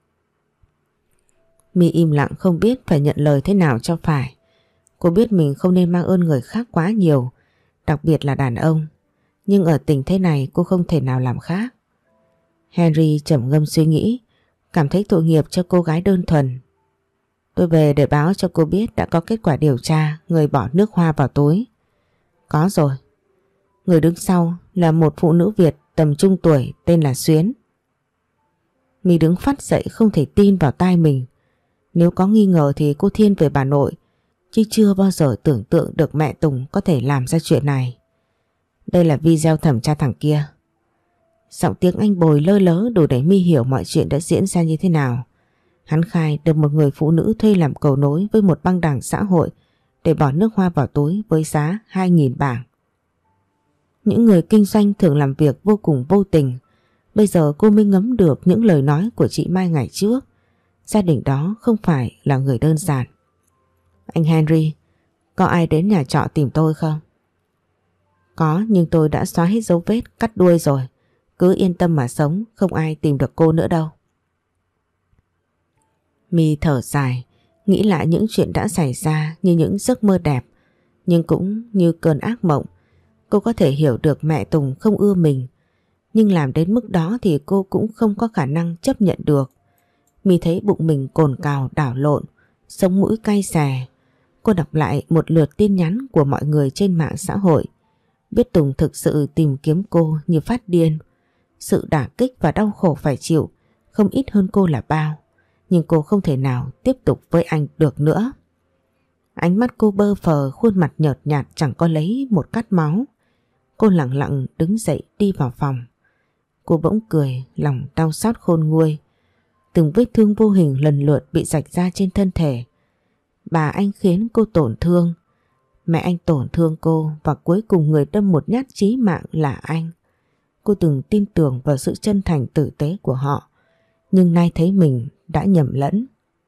My im lặng không biết phải nhận lời thế nào cho phải. Cô biết mình không nên mang ơn người khác quá nhiều, đặc biệt là đàn ông. Nhưng ở tình thế này cô không thể nào làm khác. Henry trầm ngâm suy nghĩ, cảm thấy tội nghiệp cho cô gái đơn thuần. Tôi về để báo cho cô biết đã có kết quả điều tra người bỏ nước hoa vào túi. Có rồi. Người đứng sau là một phụ nữ Việt tầm trung tuổi tên là Xuyến. My đứng phắt dậy không thể tin vào tai mình. Nếu có nghi ngờ thì cô thiên về bà nội, chứ chưa bao giờ tưởng tượng được mẹ Tùng có thể làm ra chuyện này. Đây là video thẩm tra thằng kia. Giọng tiếng anh bồi lơ lớ đủ để My hiểu mọi chuyện đã diễn ra như thế nào. Hắn khai được một người phụ nữ thuê làm cầu nối với một băng đảng xã hội để bỏ nước hoa vào túi với giá hai nghìn bảng. Những người kinh doanh thường làm việc vô cùng vô tình. Bây giờ cô mới ngấm được những lời nói của chị Mai ngày trước. Gia đình đó không phải là người đơn giản. Anh Henry, có ai đến nhà trọ tìm tôi không? Có, nhưng tôi đã xóa hết dấu vết, cắt đuôi rồi. Cứ yên tâm mà sống, không ai tìm được cô nữa đâu. My thở dài, nghĩ lại những chuyện đã xảy ra như những giấc mơ đẹp, nhưng cũng như cơn ác mộng. Cô có thể hiểu được mẹ Tùng không ưa mình, nhưng làm đến mức đó thì cô cũng không có khả năng chấp nhận được. My thấy bụng mình cồn cào đảo lộn, sống mũi cay xè. Cô đọc lại một lượt tin nhắn của mọi người trên mạng xã hội. Biết Tùng thực sự tìm kiếm cô như phát điên. Sự đả kích và đau khổ phải chịu không ít hơn cô là bao. Nhưng cô không thể nào tiếp tục với anh được nữa. Ánh mắt cô bơ phờ, khuôn mặt nhợt nhạt chẳng có lấy một cát máu. Cô lặng lặng đứng dậy đi vào phòng. Cô bỗng cười, lòng đau xót khôn nguôi. Từng vết thương vô hình lần lượt bị rạch ra trên thân thể. Bà anh khiến cô tổn thương. Mẹ anh tổn thương cô, và cuối cùng người đâm một nhát chí mạng là anh. Cô từng tin tưởng vào sự chân thành tử tế của họ, nhưng nay thấy mình đã nhầm lẫn.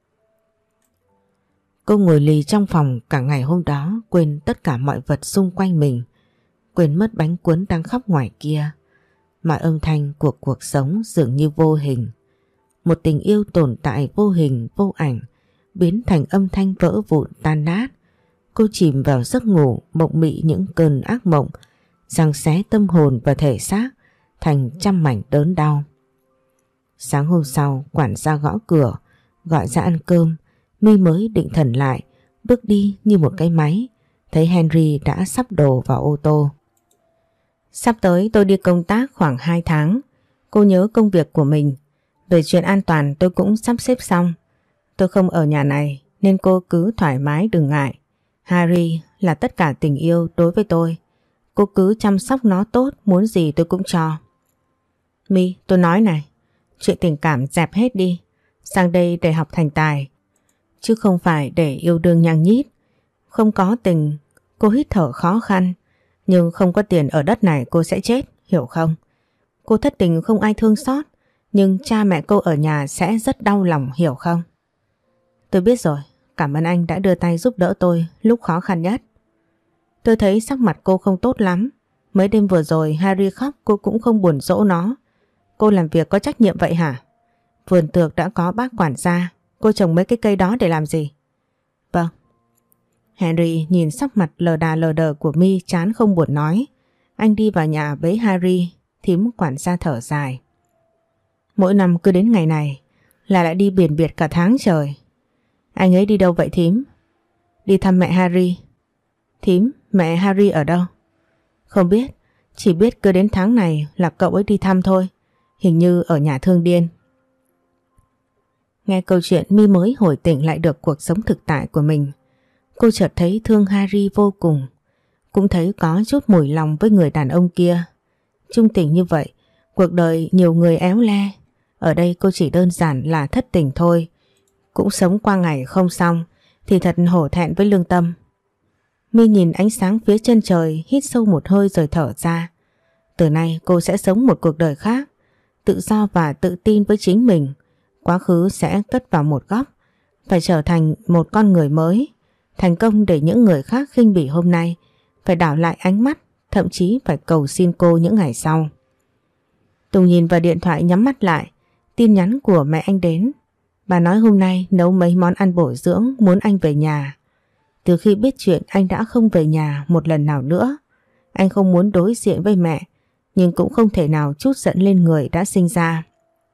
Cô ngồi lì trong phòng cả ngày hôm đó, quên tất cả mọi vật xung quanh mình, quên mất bánh cuốn đang khóc ngoài kia. Mọi âm thanh của cuộc sống dường như vô hình. Một tình yêu tồn tại vô hình vô ảnh biến thành âm thanh vỡ vụn tan nát. Cô chìm vào giấc ngủ, mộng mị những cơn ác mộng giằng xé tâm hồn và thể xác thành trăm mảnh đớn đau. Sáng hôm sau, quản gia gõ cửa gọi ra ăn cơm. My mới định thần lại, bước đi như một cái máy, thấy Henry đã sắp đồ vào ô tô. Sắp tới tôi đi công tác khoảng hai tháng. Cô nhớ công việc của mình. Về chuyện an toàn tôi cũng sắp xếp xong. Tôi không ở nhà này nên cô cứ thoải mái đừng ngại. Harry là tất cả tình yêu đối với tôi. Cô cứ chăm sóc nó tốt, muốn gì tôi cũng cho. My, tôi nói này, chuyện tình cảm dẹp hết đi. Sang đây để học thành tài, chứ không phải để yêu đương nhăng nhít. Không có tình, cô hít thở khó khăn. Nhưng không có tiền ở đất này cô sẽ chết, hiểu không? Cô thất tình không ai thương xót, nhưng cha mẹ cô ở nhà sẽ rất đau lòng, hiểu không? Tôi biết rồi, cảm ơn anh đã đưa tay giúp đỡ tôi lúc khó khăn nhất. Tôi thấy sắc mặt cô không tốt lắm. Mấy đêm vừa rồi Harry khóc cô cũng không buồn dỗ nó. Cô làm việc có trách nhiệm vậy hả? Vườn tược đã có bác quản gia, cô trồng mấy cái cây đó để làm gì? Vâng. Henry nhìn sắc mặt lờ đà lờ đờ của My chán không buồn nói. Anh đi vào nhà với Harry, thím quản gia thở dài. Mỗi năm cứ đến ngày này là lại đi biển biệt cả tháng trời. Anh ấy đi đâu vậy thím? Đi thăm mẹ Harry. Thím, mẹ Harry ở đâu? Không biết, chỉ biết cứ đến tháng này là cậu ấy đi thăm thôi. Hình như ở nhà thương điên. Nghe câu chuyện My mới hồi tỉnh lại được cuộc sống thực tại của mình. Cô chợt thấy thương Harry vô cùng. Cũng thấy có chút mùi lòng với người đàn ông kia. Chung tình như vậy, cuộc đời nhiều người éo le. Ở đây cô chỉ đơn giản là thất tình thôi. Cũng sống qua ngày không xong thì thật hổ thẹn với lương tâm. My nhìn ánh sáng phía chân trời, hít sâu một hơi rồi thở ra. Từ nay cô sẽ sống một cuộc đời khác, tự do và tự tin với chính mình. Quá khứ sẽ cất vào một góc, phải trở thành một con người mới, thành công để những người khác khinh bỉ hôm nay, phải đảo lại ánh mắt, thậm chí phải cầu xin cô những ngày sau. Tùng nhìn vào điện thoại nhắm mắt lại, tin nhắn của mẹ anh đến. Bà nói hôm nay nấu mấy món ăn bổ dưỡng, muốn anh về nhà. Từ khi biết chuyện anh đã không về nhà một lần nào nữa. Anh không muốn đối diện với mẹ, nhưng cũng không thể nào trút giận lên người đã sinh ra.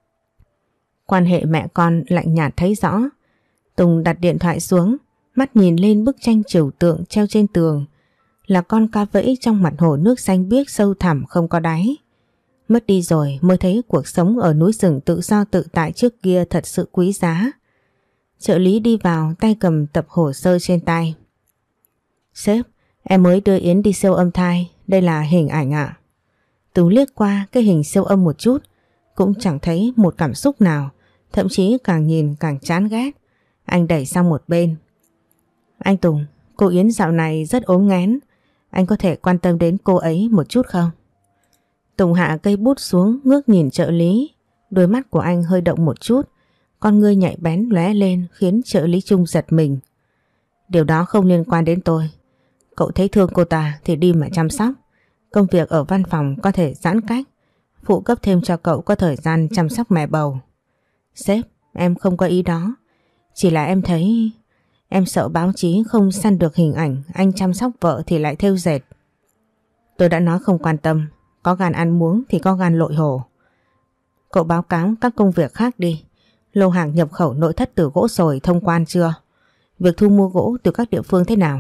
Quan hệ mẹ con lạnh nhạt thấy rõ. Tùng đặt điện thoại xuống, mắt nhìn lên bức tranh trừu tượng treo trên tường. Là con cá vẫy trong mặt hồ nước xanh biếc sâu thẳm không có đáy. Mất đi rồi mới thấy cuộc sống ở núi rừng tự do tự tại trước kia thật sự quý giá. Trợ lý đi vào, tay cầm tập hồ sơ trên tay. Sếp, em mới đưa Yến đi siêu âm thai, đây là hình ảnh ạ. Tùng liếc qua cái hình siêu âm một chút, cũng chẳng thấy một cảm xúc nào, thậm chí càng nhìn càng chán ghét. Anh đẩy sang một bên. Anh Tùng, cô Yến dạo này rất ốm nghén, anh có thể quan tâm đến cô ấy một chút không? Tùng hạ cây bút xuống, ngước nhìn trợ lý. Đôi mắt của anh hơi động một chút, con ngươi nhạy bén lóe lên khiến trợ lý Trung giật mình. Điều đó không liên quan đến tôi. Cậu thấy thương cô ta thì đi mà chăm sóc. Công việc ở văn phòng có thể giãn cách, phụ cấp thêm cho cậu có thời gian chăm sóc mẹ bầu. Sếp, em không có ý đó. Chỉ là em thấy... Em sợ báo chí không săn được hình ảnh anh chăm sóc vợ thì lại thêu dệt. Tôi đã nói không quan tâm. Có gan ăn muống thì có gan lội hồ. Cậu báo cáo các công việc khác đi. Lô hàng nhập khẩu nội thất từ gỗ sồi thông quan chưa? Việc thu mua gỗ từ các địa phương thế nào?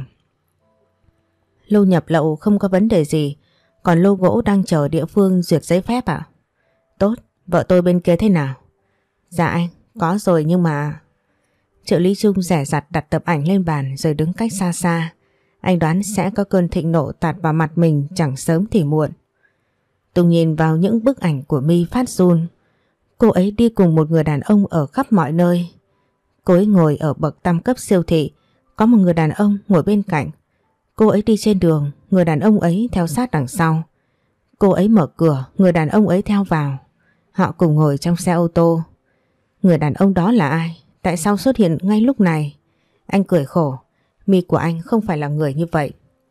Lô nhập lậu không có vấn đề gì. Còn lô gỗ đang chờ địa phương duyệt giấy phép à? Tốt, vợ tôi bên kia thế nào? Dạ anh, có rồi nhưng mà... Trợ lý Trung rẻ rặt đặt tập ảnh lên bàn rồi đứng cách xa xa. Anh đoán sẽ có cơn thịnh nộ tạt vào mặt mình chẳng sớm thì muộn. Tùng nhìn vào những bức ảnh của My phát run. Cô ấy đi cùng một người đàn ông ở khắp mọi nơi. Cô ấy ngồi ở bậc tam cấp siêu thị, có một người đàn ông ngồi bên cạnh. Cô ấy đi trên đường, người đàn ông ấy theo sát đằng sau. Cô ấy mở cửa, người đàn ông ấy theo vào. Họ cùng ngồi trong xe ô tô. Người đàn ông đó là ai? Tại sao xuất hiện ngay lúc này? Anh cười khổ. My của anh không phải là người như vậy.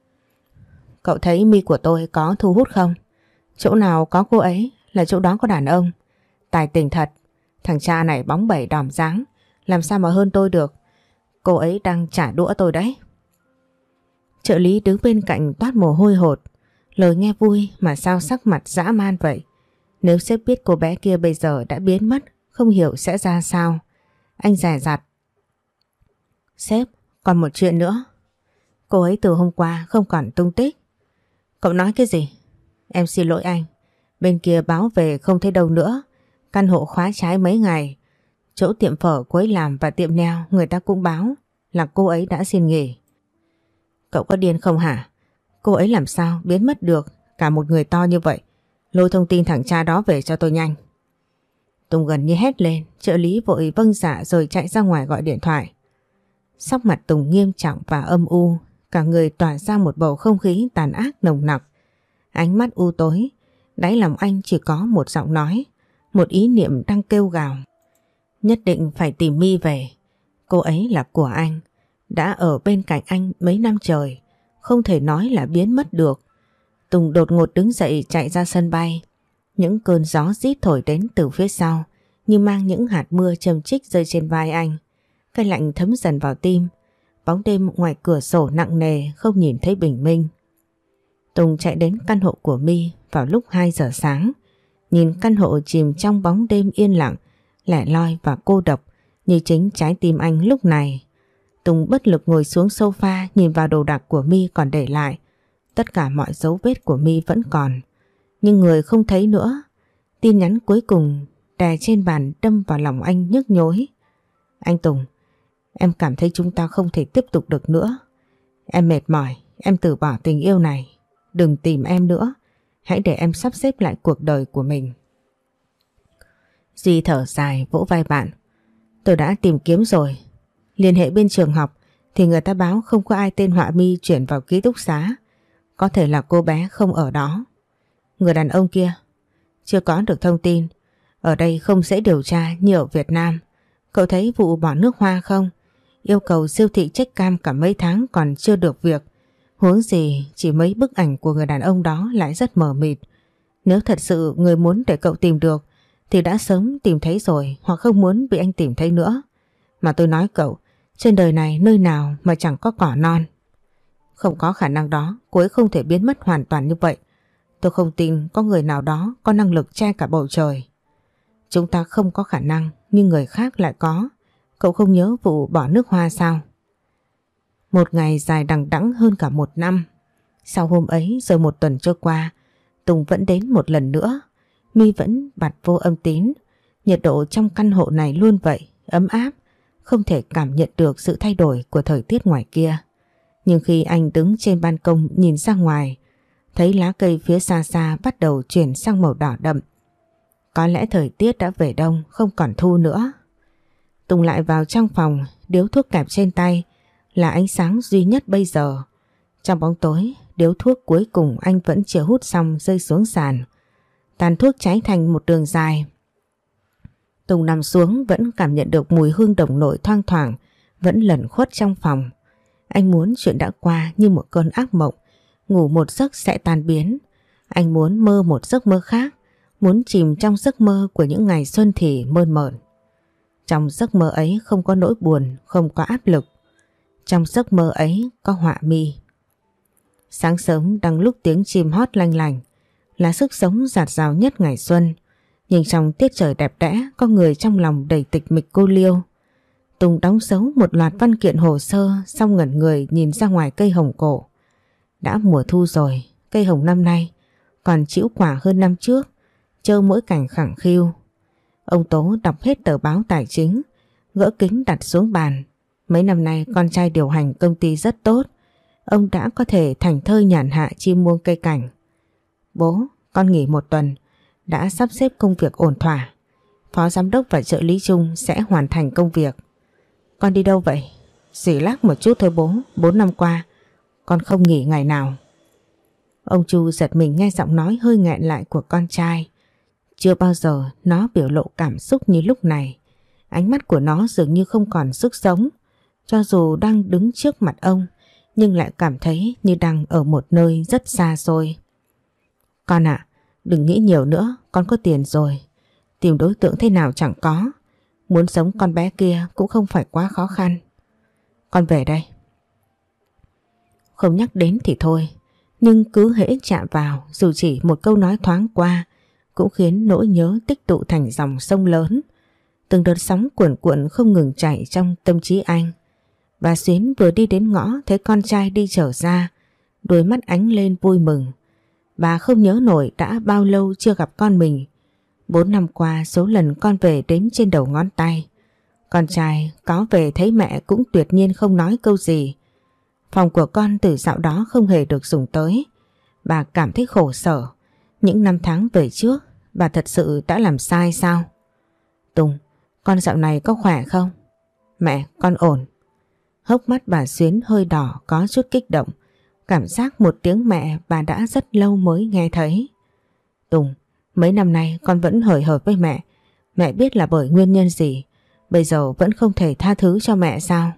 Cậu thấy My của tôi có thu hút không? Chỗ nào có cô ấy là chỗ đó có đàn ông. Tài tình thật. Thằng cha này bóng bẩy đỏm dáng, làm sao mà hơn tôi được. Cô ấy đang trả đũa tôi đấy. Trợ lý đứng bên cạnh toát mồ hôi hột. Lời nghe vui mà sao sắc mặt dã man vậy. Nếu sếp biết cô bé kia bây giờ đã biến mất, không hiểu sẽ ra sao. Anh dè dặt. Sếp, còn một chuyện nữa. Cô ấy từ hôm qua không còn tung tích. Cậu nói cái gì? Em xin lỗi anh. Bên kia báo về không thấy đâu nữa. Căn hộ khóa trái mấy ngày. Chỗ tiệm phở cô ấy làm và tiệm nail người ta cũng báo là cô ấy đã xin nghỉ. Cậu có điên không hả? Cô ấy làm sao biến mất được cả một người to như vậy? Lôi thông tin thằng cha đó về cho tôi nhanh. Tùng gần như hét lên. Trợ lý vội vâng dạ rồi chạy ra ngoài gọi điện thoại. Sắc mặt Tùng nghiêm trọng và âm u. Cả người tỏa ra một bầu không khí tàn ác nồng nặc. Ánh mắt u tối. Đáy lòng anh chỉ có một giọng nói, một ý niệm đang kêu gào. Nhất định phải tìm My về. Cô ấy là của anh, đã ở bên cạnh anh mấy năm trời, không thể nói là biến mất được. Tùng đột ngột đứng dậy chạy ra sân bay. Những cơn gió rít thổi đến từ phía sau, như mang những hạt mưa châm chích rơi trên vai anh. Cái lạnh thấm dần vào tim. Bóng đêm ngoài cửa sổ nặng nề, không nhìn thấy bình minh. Tùng chạy đến căn hộ của My vào lúc hai giờ sáng. Nhìn nhìn căn hộ chìm trong bóng đêm yên lặng, lẻ loi và cô độc như chính trái tim anh lúc này. Tùng bất lực ngồi xuống sofa nhìn vào đồ đạc của My còn để lại. Tất cả mọi dấu vết của My vẫn còn, nhưng người không thấy nữa. Tin nhắn cuối cùng đè trên bàn đâm vào lòng anh nhức nhối. Anh Tùng, em cảm thấy chúng ta không thể tiếp tục được nữa. Em mệt mỏi, em từ bỏ tình yêu này. Đừng tìm em nữa, hãy để em sắp xếp lại cuộc đời của mình. Duy thở dài vỗ vai bạn. Tôi đã tìm kiếm rồi. Liên hệ bên trường học thì người ta báo không có ai tên Họa My chuyển vào ký túc xá. Có thể là cô bé không ở đó. Người đàn ông kia chưa có được thông tin. Ở đây không dễ điều tra như ở Việt Nam. Cậu thấy vụ bỏ nước hoa không? Yêu cầu siêu thị check cam cả mấy tháng còn chưa được việc. Huống gì chỉ mấy bức ảnh của người đàn ông đó lại rất mờ mịt. Nếu thật sự người muốn để cậu tìm được thì đã sớm tìm thấy rồi, hoặc không muốn bị anh tìm thấy nữa. Mà tôi nói cậu, trên đời này nơi nào mà chẳng có cỏ non. Không có khả năng đó, cô ấy không thể biến mất hoàn toàn như vậy. Tôi không tin có người nào đó có năng lực che cả bầu trời. Chúng ta không có khả năng, nhưng người khác lại có. Cậu không nhớ vụ bỏ nước hoa sao? Một ngày dài đằng đẵng hơn cả một năm. Sau hôm ấy rồi một tuần trôi qua, Tùng vẫn đến một lần nữa. My vẫn bật vô âm tín. Nhiệt độ trong căn hộ này luôn vậy, ấm áp, không thể cảm nhận được sự thay đổi của thời tiết ngoài kia. Nhưng khi anh đứng trên ban công nhìn ra ngoài, thấy lá cây phía xa xa bắt đầu chuyển sang màu đỏ đậm. Có lẽ thời tiết đã về đông, không còn thu nữa. Tùng lại vào trong phòng, điếu thuốc kẹp trên tay là ánh sáng duy nhất bây giờ. Trong bóng tối, điếu thuốc cuối cùng anh vẫn chưa hút xong rơi xuống sàn. Tàn thuốc cháy thành một đường dài. Tùng nằm xuống vẫn cảm nhận được mùi hương đồng nội thoang thoảng vẫn lẩn khuất trong phòng. Anh muốn chuyện đã qua như một cơn ác mộng, ngủ một giấc sẽ tan biến. Anh muốn mơ một giấc mơ khác, muốn chìm trong giấc mơ của những ngày xuân thì mơn mởn. Trong giấc mơ ấy không có nỗi buồn, không có áp lực. Trong giấc mơ ấy có Họa My. Sáng sớm đang lúc tiếng chim hót lanh lành, là sức sống dạt dào nhất ngày xuân. Nhưng trong tiết trời đẹp đẽ có người trong lòng đầy tịch mịch cô liêu. Tùng đóng dấu một loạt văn kiện hồ sơ xong ngẩn người nhìn ra ngoài cây hồng cổ. Đã mùa thu rồi, cây hồng năm nay còn trĩu quả hơn năm trước, trơ mỗi cảnh khẳng khiu. Ông Tố đọc hết tờ báo tài chính, gỡ kính đặt xuống bàn. Mấy năm nay con trai điều hành công ty rất tốt, ông đã có thể thảnh thơi nhàn hạ chi mua cây cảnh. Bố, con nghỉ một tuần, đã sắp xếp công việc ổn thỏa. Phó giám đốc và trợ lý chung sẽ hoàn thành công việc. Con đi đâu vậy? Xỉ lác một chút thôi bố, bốn năm qua con không nghỉ ngày nào. Ông Chu giật mình nghe giọng nói hơi nghẹn lại của con trai. Chưa bao giờ nó biểu lộ cảm xúc như lúc này. Ánh mắt của nó dường như không còn sức sống. Cho dù đang đứng trước mặt ông, nhưng lại cảm thấy như đang ở một nơi rất xa xôi. Con ạ, đừng nghĩ nhiều nữa, con có tiền rồi. Tìm đối tượng thế nào chẳng có. Muốn sống con bé kia cũng không phải quá khó khăn. Con về đây. Không nhắc đến thì thôi, nhưng cứ hễ chạm vào, dù chỉ một câu nói thoáng qua, cũng khiến nỗi nhớ tích tụ thành dòng sông lớn. Từng đợt sóng cuồn cuộn không ngừng chảy trong tâm trí anh. Bà Xuyến vừa đi đến ngõ thấy con trai đi trở ra, đôi mắt ánh lên vui mừng. Bà không nhớ nổi đã bao lâu chưa gặp con mình. Bốn năm qua số lần con về đếm trên đầu ngón tay. Con trai có về thấy mẹ cũng tuyệt nhiên không nói câu gì. Phòng của con từ dạo đó không hề được dùng tới. Bà cảm thấy khổ sở. Những năm tháng về trước bà thật sự đã làm sai sao? Tùng, con dạo này có khỏe không? Mẹ, con ổn. Hốc mắt bà Xuyến hơi đỏ có chút kích động. Cảm giác một tiếng mẹ bà đã rất lâu mới nghe thấy. Tùng, mấy năm nay con vẫn hời hợt với mẹ. Mẹ biết là bởi nguyên nhân gì. Bây giờ vẫn không thể tha thứ cho mẹ sao?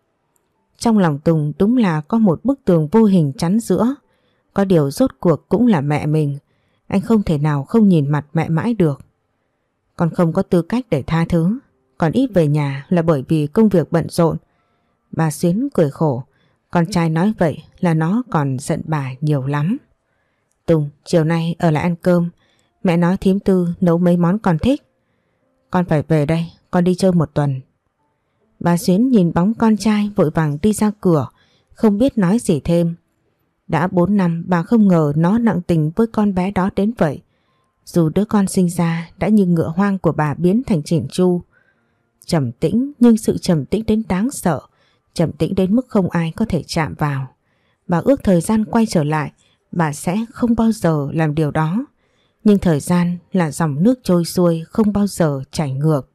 Trong lòng Tùng đúng là có một bức tường vô hình chắn giữa. Có điều rốt cuộc cũng là mẹ mình. Anh không thể nào không nhìn mặt mẹ mãi được. Con không có tư cách để tha thứ. Còn ít về nhà là bởi vì công việc bận rộn. Bà Xuyến cười khổ. Con trai nói vậy là nó còn giận bà nhiều lắm. Tùng, chiều nay ở lại ăn cơm. Mẹ nói thím Tư nấu mấy món con thích. Con phải về đây, con đi chơi một tuần. Bà Xuyến nhìn bóng con trai vội vàng đi ra cửa, không biết nói gì thêm. Đã bốn năm bà không ngờ nó nặng tình với con bé đó đến vậy. Dù đứa con sinh ra đã như ngựa hoang của bà biến thành chỉn chu. Trầm tĩnh nhưng sự trầm tĩnh đến đáng sợ, trầm tĩnh đến mức không ai có thể chạm vào. Bà ước thời gian quay trở lại, bà sẽ không bao giờ làm điều đó. Nhưng thời gian là dòng nước trôi xuôi không bao giờ chảy ngược.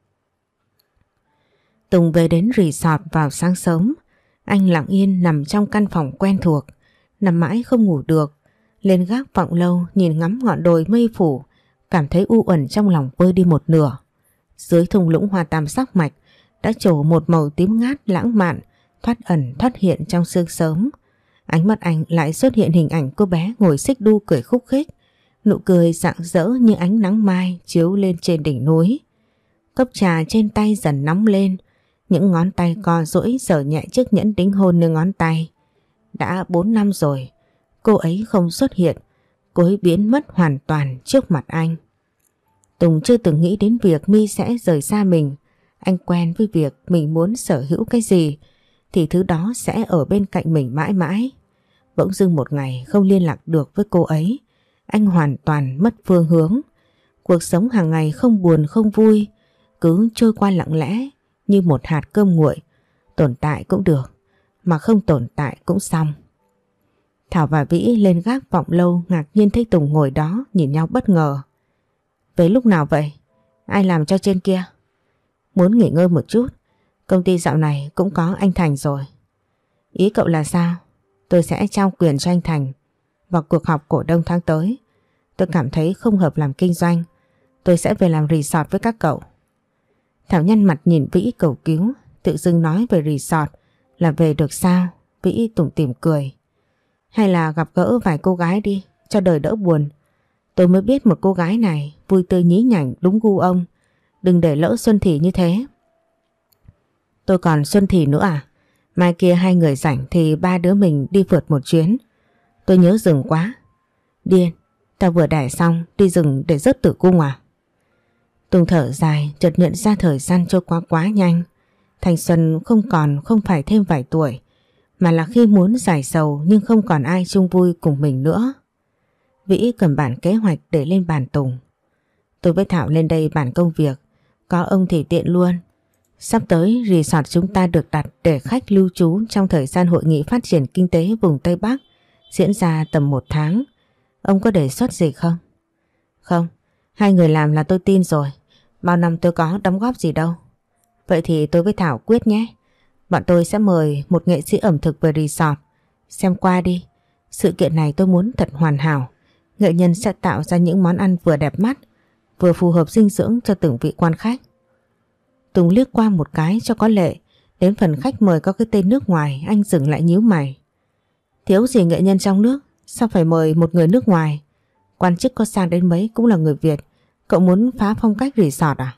Tùng về đến resort vào sáng sớm. Anh lặng yên nằm trong căn phòng quen thuộc, nằm mãi không ngủ được. Lên gác vọng lâu nhìn ngắm ngọn đồi mây phủ, cảm thấy u uẩn trong lòng vơi đi một nửa. Dưới thung lũng hoa tam sắc mạch đã trổ một màu tím ngát lãng mạn, thoát ẩn thoát hiện trong sương sớm. Ánh mắt anh lại xuất hiện hình ảnh cô bé ngồi xích đu cười khúc khích, nụ cười rạng rỡ như ánh nắng mai chiếu lên trên đỉnh núi. Cốc trà trên tay dần nóng lên, những ngón tay co duỗi giở nhẹ chiếc nhẫn đính hôn nơi ngón tay. Đã bốn năm rồi, cô ấy không xuất hiện, cô ấy biến mất hoàn toàn trước mặt anh. Tùng chưa từng nghĩ đến việc My sẽ rời xa mình. Anh quen với việc mình muốn sở hữu cái gì thì thứ đó sẽ ở bên cạnh mình mãi mãi. Bỗng dưng một ngày không liên lạc được với cô ấy, anh hoàn toàn mất phương hướng. Cuộc sống hàng ngày không buồn không vui, cứ trôi qua lặng lẽ như một hạt cơm nguội. Tồn tại cũng được, mà không tồn tại cũng xong. Thảo và Vĩ lên gác vọng lâu ngạc nhiên thấy Tùng ngồi đó nhìn nhau bất ngờ. Về lúc nào vậy? Ai làm cho trên kia? Muốn nghỉ ngơi một chút. Công ty dạo này cũng có anh Thành rồi. Ý cậu là sao? Tôi sẽ trao quyền cho anh Thành vào cuộc họp cổ đông tháng tới. Tôi cảm thấy không hợp làm kinh doanh. Tôi sẽ về làm resort với các cậu. Thảo nhăn mặt nhìn Vĩ cầu cứu. Tự dưng nói về resort là về được sao? Vĩ tủm tỉm cười. Hay là gặp gỡ vài cô gái đi, cho đời đỡ buồn. Tôi mới biết một cô gái này vui tươi nhí nhảnh đúng gu ông. Đừng để lỡ Xuân Thì như thế. Tôi còn Xuân Thì nữa à? Mai kia hai người rảnh thì ba đứa mình đi vượt một chuyến. Tôi nhớ rừng quá. Điên, tao vừa đẻ xong đi rừng để rớt tử cung à? Tùng thở dài, chợt nhận ra thời gian trôi qua quá nhanh. Thanh xuân không còn không phải thêm vài tuổi, mà là khi muốn giải sầu nhưng không còn ai chung vui cùng mình nữa. Vĩ cầm bản kế hoạch để lên bàn Tùng. Tôi với Thảo lên đây bàn công việc, có ông thì tiện luôn. Sắp tới resort chúng ta được đặt để khách lưu trú trong thời gian hội nghị phát triển kinh tế vùng Tây Bắc diễn ra tầm một tháng. Ông có đề xuất gì không? Không, hai người làm là tôi tin rồi. Bao năm tôi có đóng góp gì đâu. Vậy thì tôi với Thảo quyết nhé. Bọn tôi sẽ mời một nghệ sĩ ẩm thực về resort. Xem qua đi. Sự kiện này tôi muốn thật hoàn hảo. Nghệ nhân sẽ tạo ra những món ăn vừa đẹp mắt, vừa phù hợp dinh dưỡng cho từng vị quan khách. Tùng liếc qua một cái cho có lệ. Đến phần khách mời có cái tên nước ngoài, anh dừng lại nhíu mày. Thiếu gì nghệ nhân trong nước, sao phải mời một người nước ngoài? Quan chức có sang đến mấy cũng là người Việt. Cậu muốn phá phong cách resort à?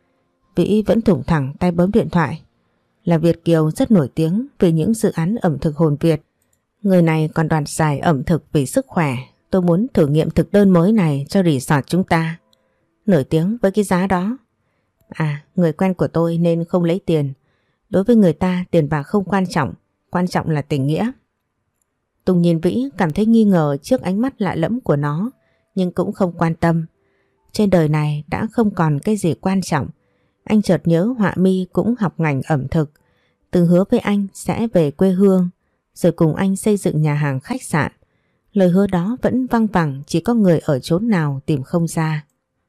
Vĩ vẫn thủng thẳng tay bấm điện thoại. Là Việt kiều rất nổi tiếng vì những dự án ẩm thực hồn Việt. Người này còn đoạt giải ẩm thực vì sức khỏe. Tôi muốn thử nghiệm thực đơn mới này cho resort chúng ta. Nổi tiếng với cái giá đó. À, người quen của tôi nên không lấy tiền. Đối với người ta tiền bạc không quan trọng, quan trọng là tình nghĩa. Tùng nhìn Vĩ cảm thấy nghi ngờ trước ánh mắt lạ lẫm của nó, nhưng cũng không quan tâm. Trên đời này đã không còn cái gì quan trọng. Anh chợt nhớ Họa Mi cũng học ngành ẩm thực, từng hứa với anh sẽ về quê hương, rồi cùng anh xây dựng nhà hàng khách sạn. Lời hứa đó vẫn văng vẳng, chỉ có người ở chốn nào tìm không ra.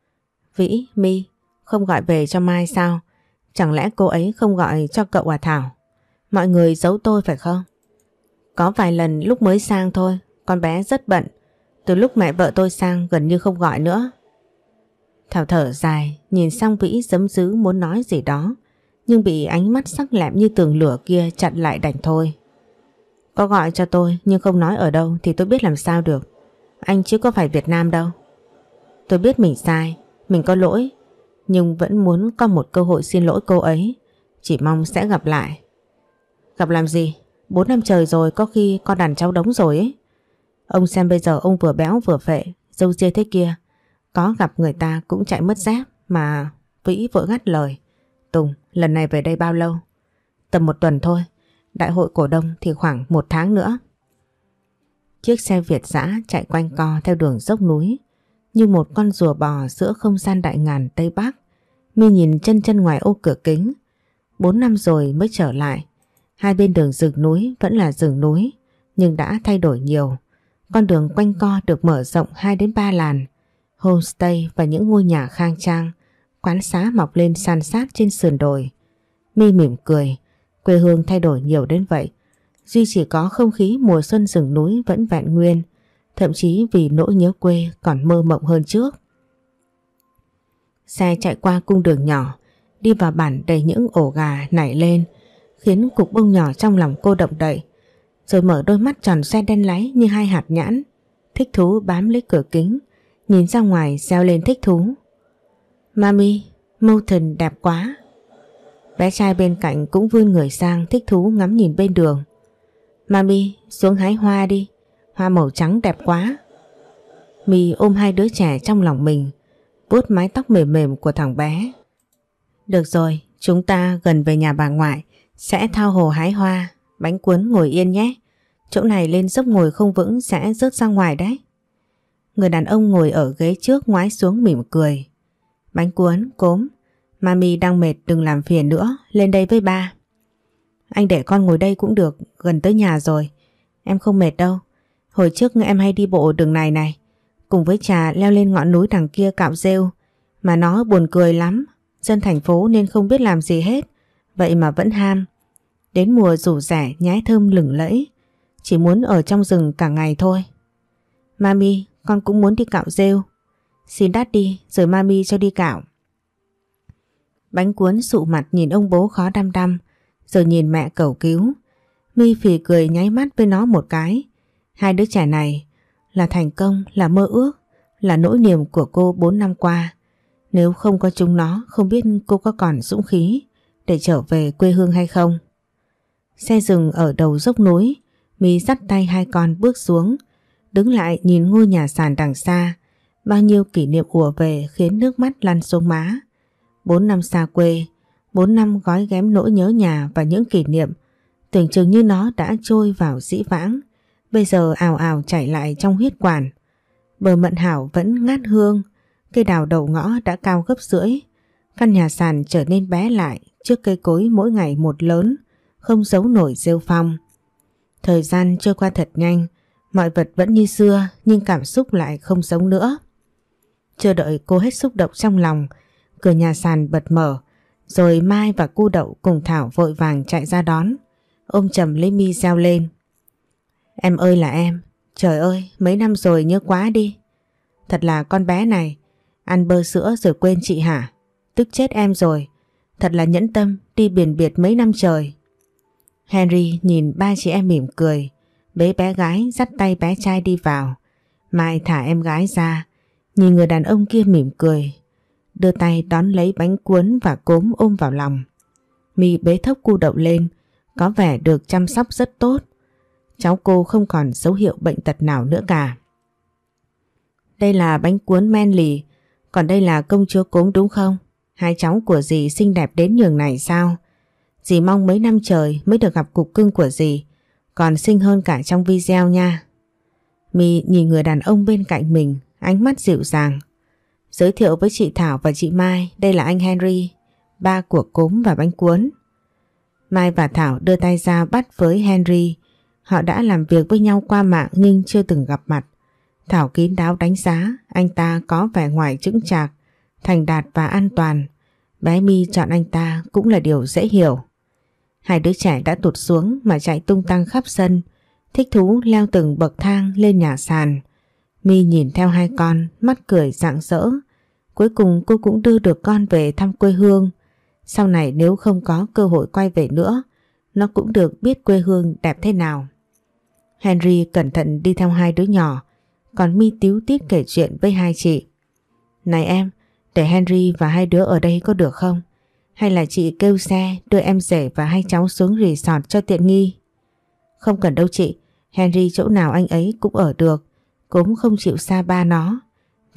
Vĩ, Mi, không gọi về cho Mai sao? Chẳng lẽ cô ấy không gọi cho cậu à Thảo? Mọi người giấu tôi phải không? Có vài lần lúc mới sang thôi, con bé rất bận. Từ lúc mẹ vợ tôi sang gần như không gọi nữa. Thảo thở dài, nhìn sang Vĩ giấm dứ muốn nói gì đó, nhưng bị ánh mắt sắc lẹm như tường lửa kia chặn lại đành thôi. Có gọi cho tôi nhưng không nói ở đâu thì tôi biết làm sao được. Anh chứ có phải Việt Nam đâu. Tôi biết mình sai, mình có lỗi, nhưng vẫn muốn có một cơ hội xin lỗi cô ấy. Chỉ mong sẽ gặp lại. Gặp làm gì? Bốn năm trời rồi, có khi con đàn cháu đống rồi ấy. Ông xem bây giờ ông vừa béo vừa phệ, râu ria thế kia, Có gặp người ta cũng chạy mất dép mà. Vĩ vội ngắt lời. Tùng, lần này về đây bao lâu? Tầm một tuần thôi. Đại hội cổ đông thì khoảng một tháng nữa. Chiếc xe Việt dã chạy quanh co theo đường dốc núi như một con rùa bò giữa không gian đại ngàn Tây Bắc. My nhìn chân chân ngoài ô cửa kính. Bốn năm rồi mới trở lại. Hai bên đường rừng núi vẫn là rừng núi nhưng đã thay đổi nhiều. Con đường quanh co được mở rộng hai đến ba làn. Homestay và những ngôi nhà khang trang, quán xá mọc lên san sát trên sườn đồi. My mỉm cười. Quê hương thay đổi nhiều đến vậy. Duy chỉ có không khí mùa xuân rừng núi vẫn vẹn nguyên. Thậm chí vì nỗi nhớ quê còn mơ mộng hơn trước. Xe chạy qua cung đường nhỏ, đi vào bản đầy những ổ gà nảy lên, khiến cục bông nhỏ trong lòng cô động đậy. Rồi mở đôi mắt tròn xoe đen láy như hai hạt nhãn. Thích thú bám lấy cửa kính, nhìn ra ngoài reo lên thích thú. Mami, Mountain đẹp quá. Bé trai bên cạnh cũng vươn người sang thích thú ngắm nhìn bên đường. Mami, xuống hái hoa đi, hoa màu trắng đẹp quá. My ôm hai đứa trẻ trong lòng mình, vuốt mái tóc mềm mềm của thằng bé. Được rồi, chúng ta gần về nhà bà ngoại, sẽ thao hồ hái hoa. Bánh cuốn ngồi yên nhé, chỗ này lên dốc ngồi không vững sẽ rớt ra ngoài đấy. Người đàn ông ngồi ở ghế trước ngoái xuống mỉm cười. Bánh cuốn, cốm, Mami đang mệt đừng làm phiền nữa, lên đây với ba. Anh để con ngồi đây cũng được, gần tới nhà rồi. Em không mệt đâu. Hồi trước em hay đi bộ đường này này, cùng với Trà leo lên ngọn núi đằng kia cạo rêu. Mà nó buồn cười lắm, dân thành phố nên không biết làm gì hết, vậy mà vẫn ham. Đến mùa rủ rẻ nhái thơm lừng lẫy, chỉ muốn ở trong rừng cả ngày thôi. Mami, con cũng muốn đi cạo rêu. Xin đắt đi, rồi Mami cho đi cạo. Bánh cuốn sụ mặt nhìn ông bố khó đăm đăm, rồi nhìn mẹ cầu cứu. My phì cười nháy mắt với nó một cái. Hai đứa trẻ này là thành công, là mơ ước, là nỗi niềm của cô bốn năm qua. Nếu không có chúng nó, không biết cô có còn dũng khí để trở về quê hương hay không. Xe dừng ở đầu dốc núi, My dắt tay hai con bước xuống, đứng lại nhìn ngôi nhà sàn đằng xa. Bao nhiêu kỷ niệm ùa về khiến nước mắt lăn xuống má. Bốn năm xa quê, bốn năm gói ghém nỗi nhớ nhà và những kỷ niệm, tưởng chừng như nó đã trôi vào dĩ vãng, bây giờ ào ào chảy lại trong huyết quản. Bờ mận hảo vẫn ngát hương, cây đào đầu ngõ đã cao gấp rưỡi, căn nhà sàn trở nên bé lại trước cây cối mỗi ngày một lớn, không giấu nổi rêu phong. Thời gian trôi qua thật nhanh, mọi vật vẫn như xưa nhưng cảm xúc lại không giống nữa. Chưa đợi cô hết xúc động trong lòng, cửa nhà sàn bật mở, rồi Mai và Cu Đậu cùng Thảo vội vàng chạy ra đón, ôm chầm lấy My reo lên. Em ơi là em, trời ơi mấy năm rồi nhớ quá đi. Thật là con bé này, ăn bơ sữa rồi quên chị hả? Tức chết em rồi, thật là nhẫn tâm đi biển biệt mấy năm trời. Henry nhìn ba chị em mỉm cười, bế bé gái dắt tay bé trai đi vào. Mai thả em gái ra, nhìn người đàn ông kia mỉm cười, đưa tay đón lấy bánh cuốn và cốm ôm vào lòng. My bế thốc Cu Đậu lên, có vẻ được chăm sóc rất tốt. Cháu cô không còn dấu hiệu bệnh tật nào nữa cả. Đây là bánh cuốn men lì, còn đây là công chúa cốm đúng không? Hai cháu của dì xinh đẹp đến nhường này sao? Dì mong mấy năm trời mới được gặp cục cưng của dì, còn xinh hơn cả trong video nha. My nhìn người đàn ông bên cạnh mình, ánh mắt dịu dàng. Giới thiệu với chị Thảo và chị Mai, đây là anh Henry, ba của cốm và bánh cuốn. Mai và Thảo đưa tay ra bắt với Henry. Họ đã làm việc với nhau qua mạng nhưng chưa từng gặp mặt. Thảo kín đáo đánh giá anh ta có vẻ ngoài chững chạc, thành đạt và an toàn. Bé My chọn anh ta cũng là điều dễ hiểu. Hai đứa trẻ đã tụt xuống mà chạy tung tăng khắp sân, thích thú leo từng bậc thang lên nhà sàn. My nhìn theo hai con, mắt cười rạng rỡ. Cuối cùng cô cũng đưa được con về thăm quê hương. Sau này nếu không có cơ hội quay về nữa, nó cũng được biết quê hương đẹp thế nào. Henry cẩn thận đi theo hai đứa nhỏ, còn My tíu tít kể chuyện với hai chị. Này em, để Henry và hai đứa ở đây có được không? Hay là chị kêu xe đưa em rể và hai cháu xuống resort cho tiện nghi? Không cần đâu chị, Henry chỗ nào anh ấy cũng ở được, cũng không chịu xa ba nó.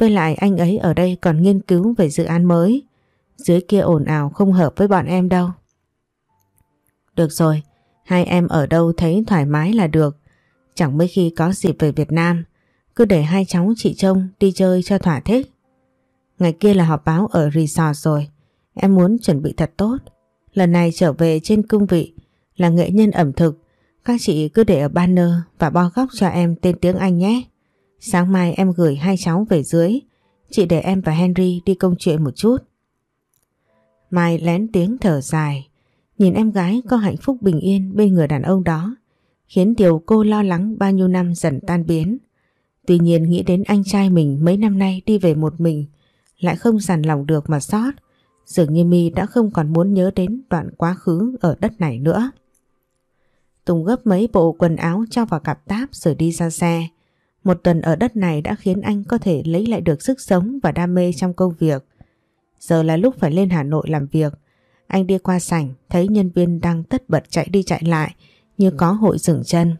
Với lại anh ấy ở đây còn nghiên cứu về dự án mới. Dưới kia ồn ào không hợp với bọn em đâu. Được rồi, hai em ở đâu thấy thoải mái là được. Chẳng mấy khi có dịp về Việt Nam, cứ để hai cháu chị trông đi chơi cho thỏa thích. Ngày kia là họp báo ở resort rồi, em muốn chuẩn bị thật tốt. Lần này trở về trên cương vị là nghệ nhân ẩm thực, các chị cứ để ở banner và bo góc cho em tên tiếng Anh nhé. Sáng mai em gửi hai cháu về dưới, chị để em và Henry đi công chuyện một chút. Mai lén tiếng thở dài, nhìn em gái có hạnh phúc bình yên bên người đàn ông đó, khiến điều cô lo lắng bao nhiêu năm dần tan biến. Tuy nhiên nghĩ đến anh trai mình mấy năm nay đi về một mình, lại không dằn lòng được mà xót. Dường như My đã không còn muốn nhớ đến đoạn quá khứ ở đất này nữa. Tùng gấp mấy bộ quần áo cho vào cặp táp rồi đi ra xe. Một tuần ở đất này đã khiến anh có thể lấy lại được sức sống và đam mê trong công việc. Giờ là lúc phải lên Hà Nội làm việc. Anh đi qua sảnh thấy nhân viên đang tất bật chạy đi chạy lại như có hội dừng chân.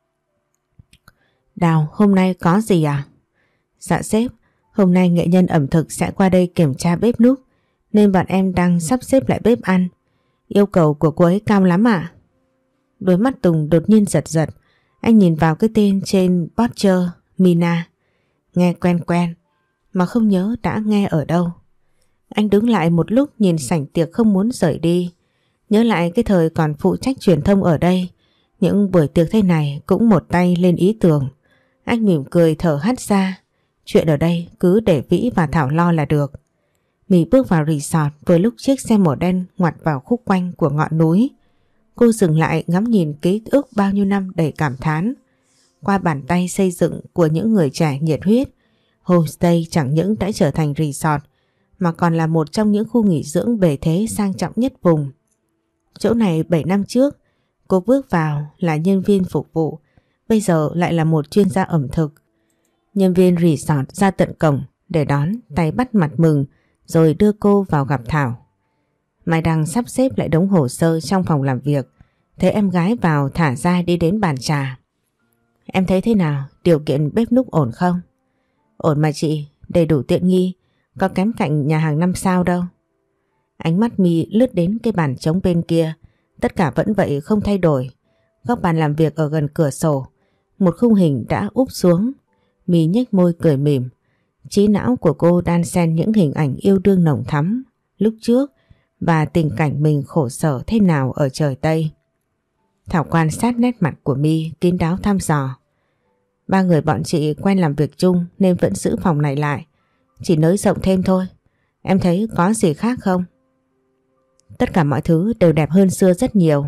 Đào, hôm nay có gì à? Dạ sếp, hôm nay nghệ nhân ẩm thực sẽ qua đây kiểm tra bếp núc, nên bọn em đang sắp xếp lại bếp ăn. Yêu cầu của cô ấy cao lắm ạ. Đôi mắt Tùng đột nhiên giật giật. Anh nhìn vào cái tên trên voucher Mina. Nghe quen quen, mà không nhớ đã nghe ở đâu. Anh đứng lại một lúc nhìn sảnh tiệc không muốn rời đi. Nhớ lại cái thời còn phụ trách truyền thông ở đây, những buổi tiệc thế này cũng một tay lên ý tưởng. Anh mỉm cười thở hắt ra. Chuyện ở đây cứ để Vĩ và Thảo lo là được. Mì bước vào resort vừa lúc chiếc xe màu đen ngoặt vào khúc quanh của ngọn núi. Cô dừng lại ngắm nhìn ký ức bao nhiêu năm đầy cảm thán. Qua bàn tay xây dựng của những người trẻ nhiệt huyết, homestay chẳng những đã trở thành resort mà còn là một trong những khu nghỉ dưỡng bề thế sang trọng nhất vùng. Chỗ này bảy năm trước cô bước vào là nhân viên phục vụ, bây giờ lại là một chuyên gia ẩm thực. Nhân viên resort ra tận cổng để đón, tay bắt mặt mừng rồi đưa cô vào gặp Thảo. Mai đang sắp xếp lại đống hồ sơ trong phòng làm việc, thấy em gái vào thả ra đi đến bàn trà. Em thấy thế nào? Điều kiện bếp núc ổn không? Ổn mà chị, đầy đủ tiện nghi, có kém cạnh nhà hàng năm sao đâu. Ánh mắt My lướt đến cái bàn trống bên kia, tất cả vẫn vậy không thay đổi. Góc bàn làm việc ở gần cửa sổ, một khung hình đã úp xuống. My nhếch môi cười mỉm. Trí não của cô đan xen những hình ảnh yêu đương nồng thắm lúc trước và tình cảnh mình khổ sở thế nào ở trời Tây. Thảo quan sát nét mặt của My kín đáo thăm dò. Ba người bọn chị quen làm việc chung nên vẫn giữ phòng này lại, chỉ nới rộng thêm thôi. Em thấy có gì khác không? Tất cả mọi thứ đều đẹp hơn xưa rất nhiều.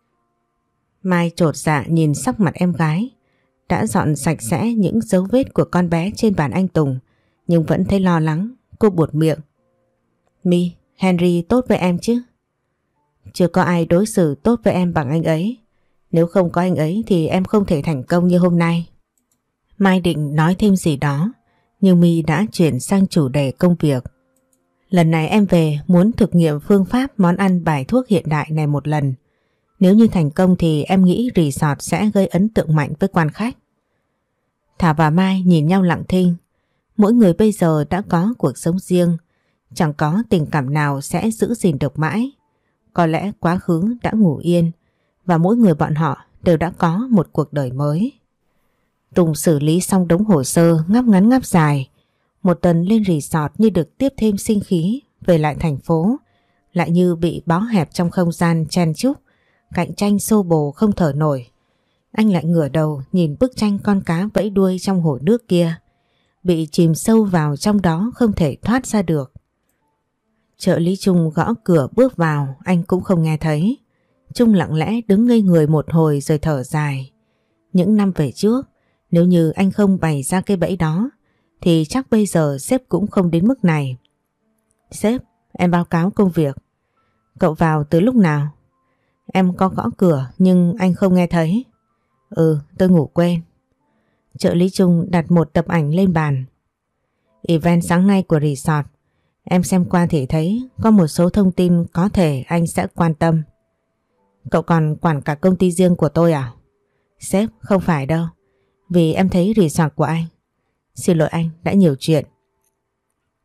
Mai chột dạ nhìn sắc mặt em gái. Đã dọn sạch sẽ những dấu vết của con bé trên bàn anh Tùng, nhưng vẫn thấy lo lắng. Cô buột miệng. My, Henry tốt với em chứ? Chưa có ai đối xử tốt với em bằng anh ấy. Nếu không có anh ấy thì em không thể thành công như hôm nay. Mai định nói thêm gì đó, nhưng My đã chuyển sang chủ đề công việc. Lần này em về muốn thực nghiệm phương pháp món ăn bài thuốc hiện đại này một lần. Nếu như thành công thì em nghĩ resort sẽ gây ấn tượng mạnh với quan khách. Thảo và Mai nhìn nhau lặng thinh. Mỗi người bây giờ đã có cuộc sống riêng, chẳng có tình cảm nào sẽ giữ gìn được mãi. Có lẽ quá khứ đã ngủ yên và mỗi người bọn họ đều đã có một cuộc đời mới. Tùng xử lý xong đống hồ sơ ngáp ngắn ngáp dài. Một tuần lên resort như được tiếp thêm sinh khí, về lại thành phố lại như bị bó hẹp trong không gian chen chúc, cạnh tranh xô bồ không thở nổi. Anh lại ngửa đầu nhìn bức tranh con cá vẫy đuôi trong hồ nước kia, bị chìm sâu vào trong đó không thể thoát ra được. Trợ lý Trung gõ cửa bước vào, anh cũng không nghe thấy. Trung lặng lẽ đứng ngây người một hồi rồi thở dài. Những năm về trước, nếu như anh không bày ra cái bẫy đó thì chắc bây giờ sếp cũng không đến mức này. Sếp, em báo cáo công việc. Cậu vào từ lúc nào? Em có gõ cửa nhưng anh không nghe thấy. Ừ, tôi ngủ quên. Trợ lý Trung đặt một tập ảnh lên bàn. Event sáng nay của resort. Em xem qua thì thấy có một số thông tin có thể anh sẽ quan tâm. Cậu còn quản cả công ty riêng của tôi à? Sếp, không phải đâu. Vì em thấy resort của anh. Xin lỗi anh, đã nhiều chuyện.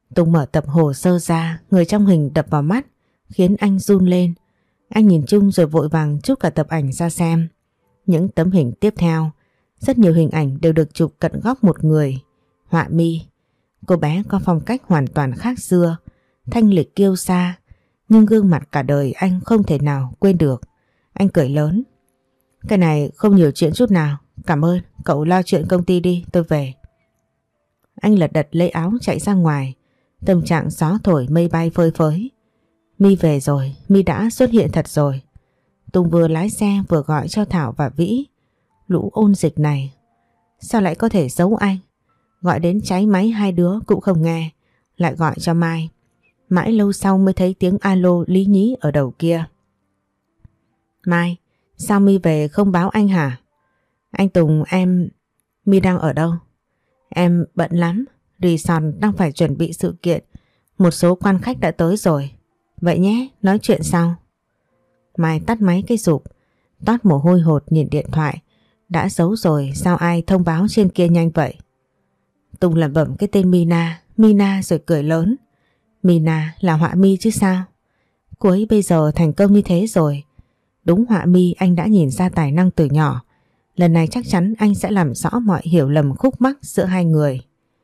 Tùng mở tập hồ sơ ra, người trong hình đập vào mắt khiến anh run lên. Anh nhìn chung rồi vội vàng trút cả tập ảnh ra xem. Những tấm hình tiếp theo, rất nhiều hình ảnh đều được chụp cận góc một người. Họa mi. Cô bé có phong cách hoàn toàn khác xưa, thanh lịch kiêu sa, nhưng gương mặt cả đời anh không thể nào quên được. Anh cười lớn. Cái này không nhiều chuyện chút nào. Cảm ơn, cậu lo chuyện công ty đi, tôi về. Anh lật đật lấy áo chạy ra ngoài. Tâm trạng gió thổi mây bay phơi phới. My về rồi, My đã xuất hiện thật rồi. Tùng vừa lái xe vừa gọi cho Thảo và Vĩ. Lũ ôn dịch này, sao lại có thể giấu anh? Gọi đến cháy máy hai đứa cũng không nghe. Lại gọi cho Mai. Mãi lâu sau mới thấy tiếng alo lý nhí ở đầu kia. Mai, sao My về không báo anh hả? Anh Tùng, em... My đang ở đâu? Em bận lắm. Resort đang phải chuẩn bị sự kiện. Một số quan khách đã tới rồi. Vậy nhé, nói chuyện sau. Mai tắt máy cái rụp, toát mồ hôi hột nhìn điện thoại. Đã giấu rồi, sao ai thông báo trên kia nhanh vậy? Tùng lẩm bẩm cái tên Mina, Mina rồi cười lớn. Mina là họa mi chứ sao? Cô ấy bây giờ thành công như thế rồi. Đúng, họa mi anh đã nhìn ra tài năng từ nhỏ. Lần này chắc chắn anh sẽ làm rõ mọi hiểu lầm khúc mắc giữa hai người.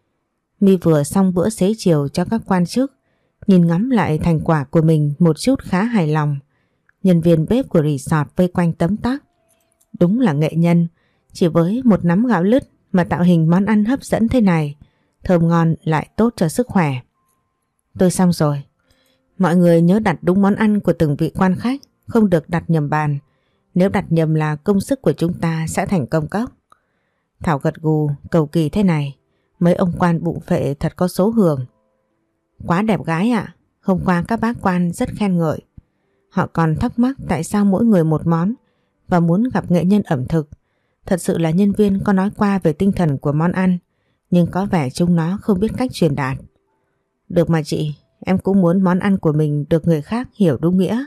My vừa xong bữa xế chiều cho các quan chức, nhìn ngắm lại thành quả của mình một chút khá hài lòng. Nhân viên bếp của resort vây quanh tấm tắc. Đúng là nghệ nhân, chỉ với một nắm gạo lứt mà tạo hình món ăn hấp dẫn thế này, thơm ngon lại tốt cho sức khỏe. Tôi xong rồi. Mọi người nhớ đặt đúng món ăn của từng vị quan khách, không được đặt nhầm bàn. Nếu đặt nhầm là công sức của chúng ta sẽ thành công cốc. Thảo gật gù, cầu kỳ thế này. Mấy ông quan bụng phệ thật có số hưởng. Quá đẹp gái ạ. Hôm qua các bác quan rất khen ngợi. Họ còn thắc mắc tại sao mỗi người một món và muốn gặp nghệ nhân ẩm thực. Thật sự là nhân viên có nói qua về tinh thần của món ăn, nhưng có vẻ chúng nó không biết cách truyền đạt. Được mà chị, em cũng muốn món ăn của mình được người khác hiểu đúng nghĩa.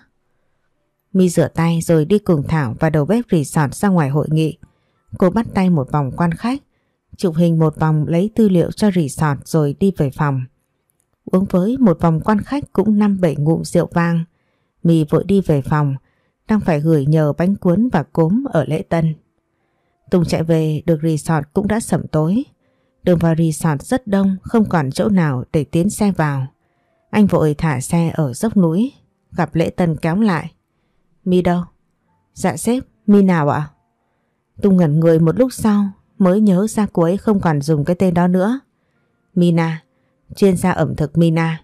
My rửa tay rồi đi cùng Thảo và đầu bếp resort ra ngoài hội nghị. Cô bắt tay một vòng quan khách, chụp hình một vòng lấy tư liệu cho resort rồi đi về phòng. Uống với một vòng quan khách cũng năm bảy ngụm rượu vang. My vội đi về phòng, đang phải gửi nhờ bánh cuốn và cốm ở lễ tân. Tùng chạy về được resort cũng đã sẩm tối. Đường vào resort rất đông, không còn chỗ nào để tiến xe vào. Anh vội thả xe ở dốc núi, gặp lễ tân kéo lại. My đâu? Dạ sếp, My nào ạ? Tùng ngẩn người một lúc sau mới nhớ ra cô ấy không còn dùng cái tên đó nữa. Mina, chuyên gia ẩm thực Mina.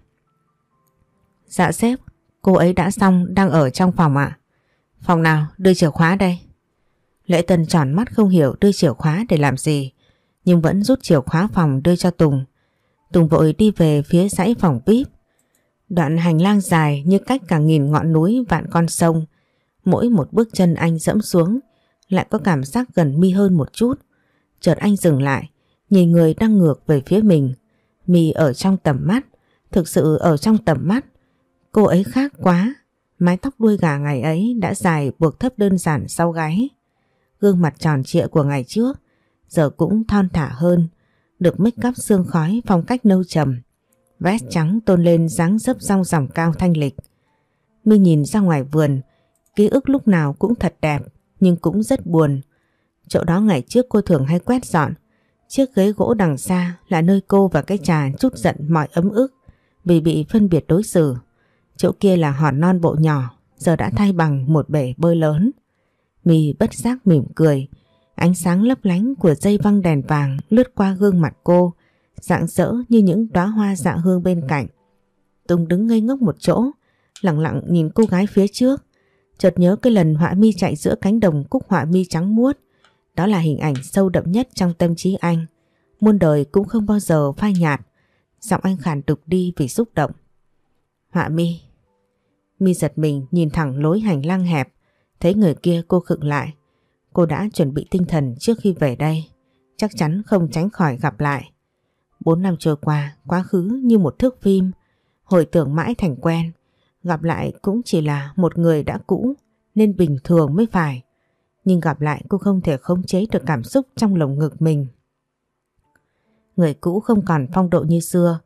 Dạ sếp, cô ấy đã xong, đang ở trong phòng ạ. Phòng nào? Đưa chìa khóa đây. Lễ tân tròn mắt không hiểu đưa chìa khóa để làm gì, nhưng vẫn rút chìa khóa phòng đưa cho Tùng. Tùng vội đi về phía dãy phòng vê i pê. Đoạn hành lang dài như cách cả nghìn ngọn núi vạn con sông. Mỗi một bước chân anh dẫm xuống lại có cảm giác gần My hơn một chút. Chợt anh dừng lại, nhìn người đang ngược về phía mình. My ở trong tầm mắt, thực sự ở trong tầm mắt. Cô ấy khác quá. Mái tóc đuôi gà ngày ấy đã dài buộc thấp đơn giản sau gáy. Gương mặt tròn trịa của ngày trước giờ cũng thon thả hơn, được make up sương khói phong cách nâu trầm. Vest trắng tôn lên dáng dấp dong dỏng cao thanh lịch. My nhìn ra ngoài vườn, ký ức lúc nào cũng thật đẹp nhưng cũng rất buồn. Chỗ đó ngày trước cô thường hay quét dọn. Chiếc ghế gỗ đằng xa là nơi cô và cái trà trút giận mọi ấm ức vì bị phân biệt đối xử. Chỗ kia là hòn non bộ nhỏ, giờ đã thay bằng một bể bơi lớn. My bất giác mỉm cười, ánh sáng lấp lánh của dây văng đèn vàng lướt qua gương mặt cô, rạng rỡ như những đóa hoa dạ hương bên cạnh. Tùng đứng ngây ngốc một chỗ, lặng lặng nhìn cô gái phía trước. Chợt nhớ cái lần họa mi chạy giữa cánh đồng cúc họa mi trắng muốt. Đó là hình ảnh sâu đậm nhất trong tâm trí anh. Muôn đời cũng không bao giờ phai nhạt. Giọng anh khàn đục đi vì xúc động. Họa mi. My giật mình nhìn thẳng lối hành lang hẹp. Thấy người kia cô khựng lại. Cô đã chuẩn bị tinh thần trước khi về đây. Chắc chắn không tránh khỏi gặp lại. Bốn năm trôi qua, quá khứ như một thước phim. Hồi tưởng mãi thành quen. Gặp lại cũng chỉ là một người đã cũ nên bình thường mới phải. Nhưng gặp lại cô không thể khống chế được cảm xúc trong lồng ngực mình. Người cũ không còn phong độ như xưa,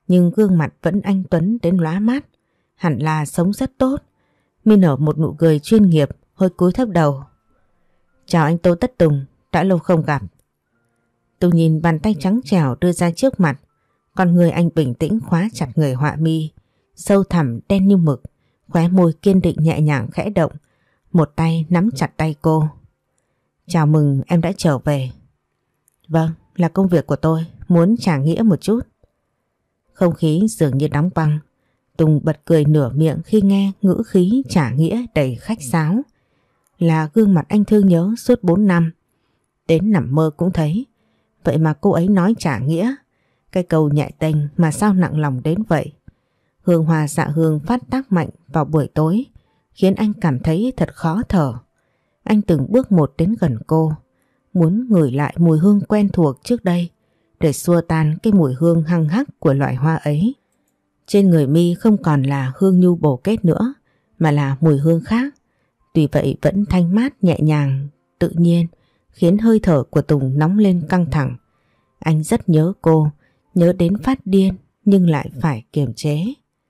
nhưng gương mặt vẫn anh tuấn đến lóa mắt, hẳn là sống rất tốt. My nở một nụ cười chuyên nghiệp, hơi cúi thấp đầu. Chào anh Tô Tất Tùng, đã lâu không gặp. Tùng nhìn bàn tay trắng trẻo đưa ra trước mặt, con người anh bình tĩnh khóa chặt người họa mi, sâu thẳm đen như mực, khóe môi kiên định nhẹ nhàng khẽ động, một tay nắm chặt tay cô. Chào mừng em đã trở về. Vâng, là công việc của tôi, muốn trả nghĩa một chút. Không khí dường như đóng băng. Tùng bật cười nửa miệng khi nghe ngữ khí trả nghĩa đầy khách sáo. Là gương mặt anh thương nhớ suốt bốn năm. Đến nằm mơ cũng thấy. Vậy mà cô ấy nói trả nghĩa. Cái câu nhẹ tênh mà sao nặng lòng đến vậy. Hương hoa dạ hương phát tác mạnh vào buổi tối, khiến anh cảm thấy thật khó thở. Anh từng bước một đến gần cô, muốn ngửi lại mùi hương quen thuộc trước đây để xua tan cái mùi hương hăng hắc của loại hoa ấy. Trên người My không còn là hương nhu bổ kết nữa, mà là mùi hương khác. Tuy vậy vẫn thanh mát nhẹ nhàng, tự nhiên, khiến hơi thở của Tùng nóng lên căng thẳng. Anh rất nhớ cô, nhớ đến phát điên nhưng lại phải kiềm chế.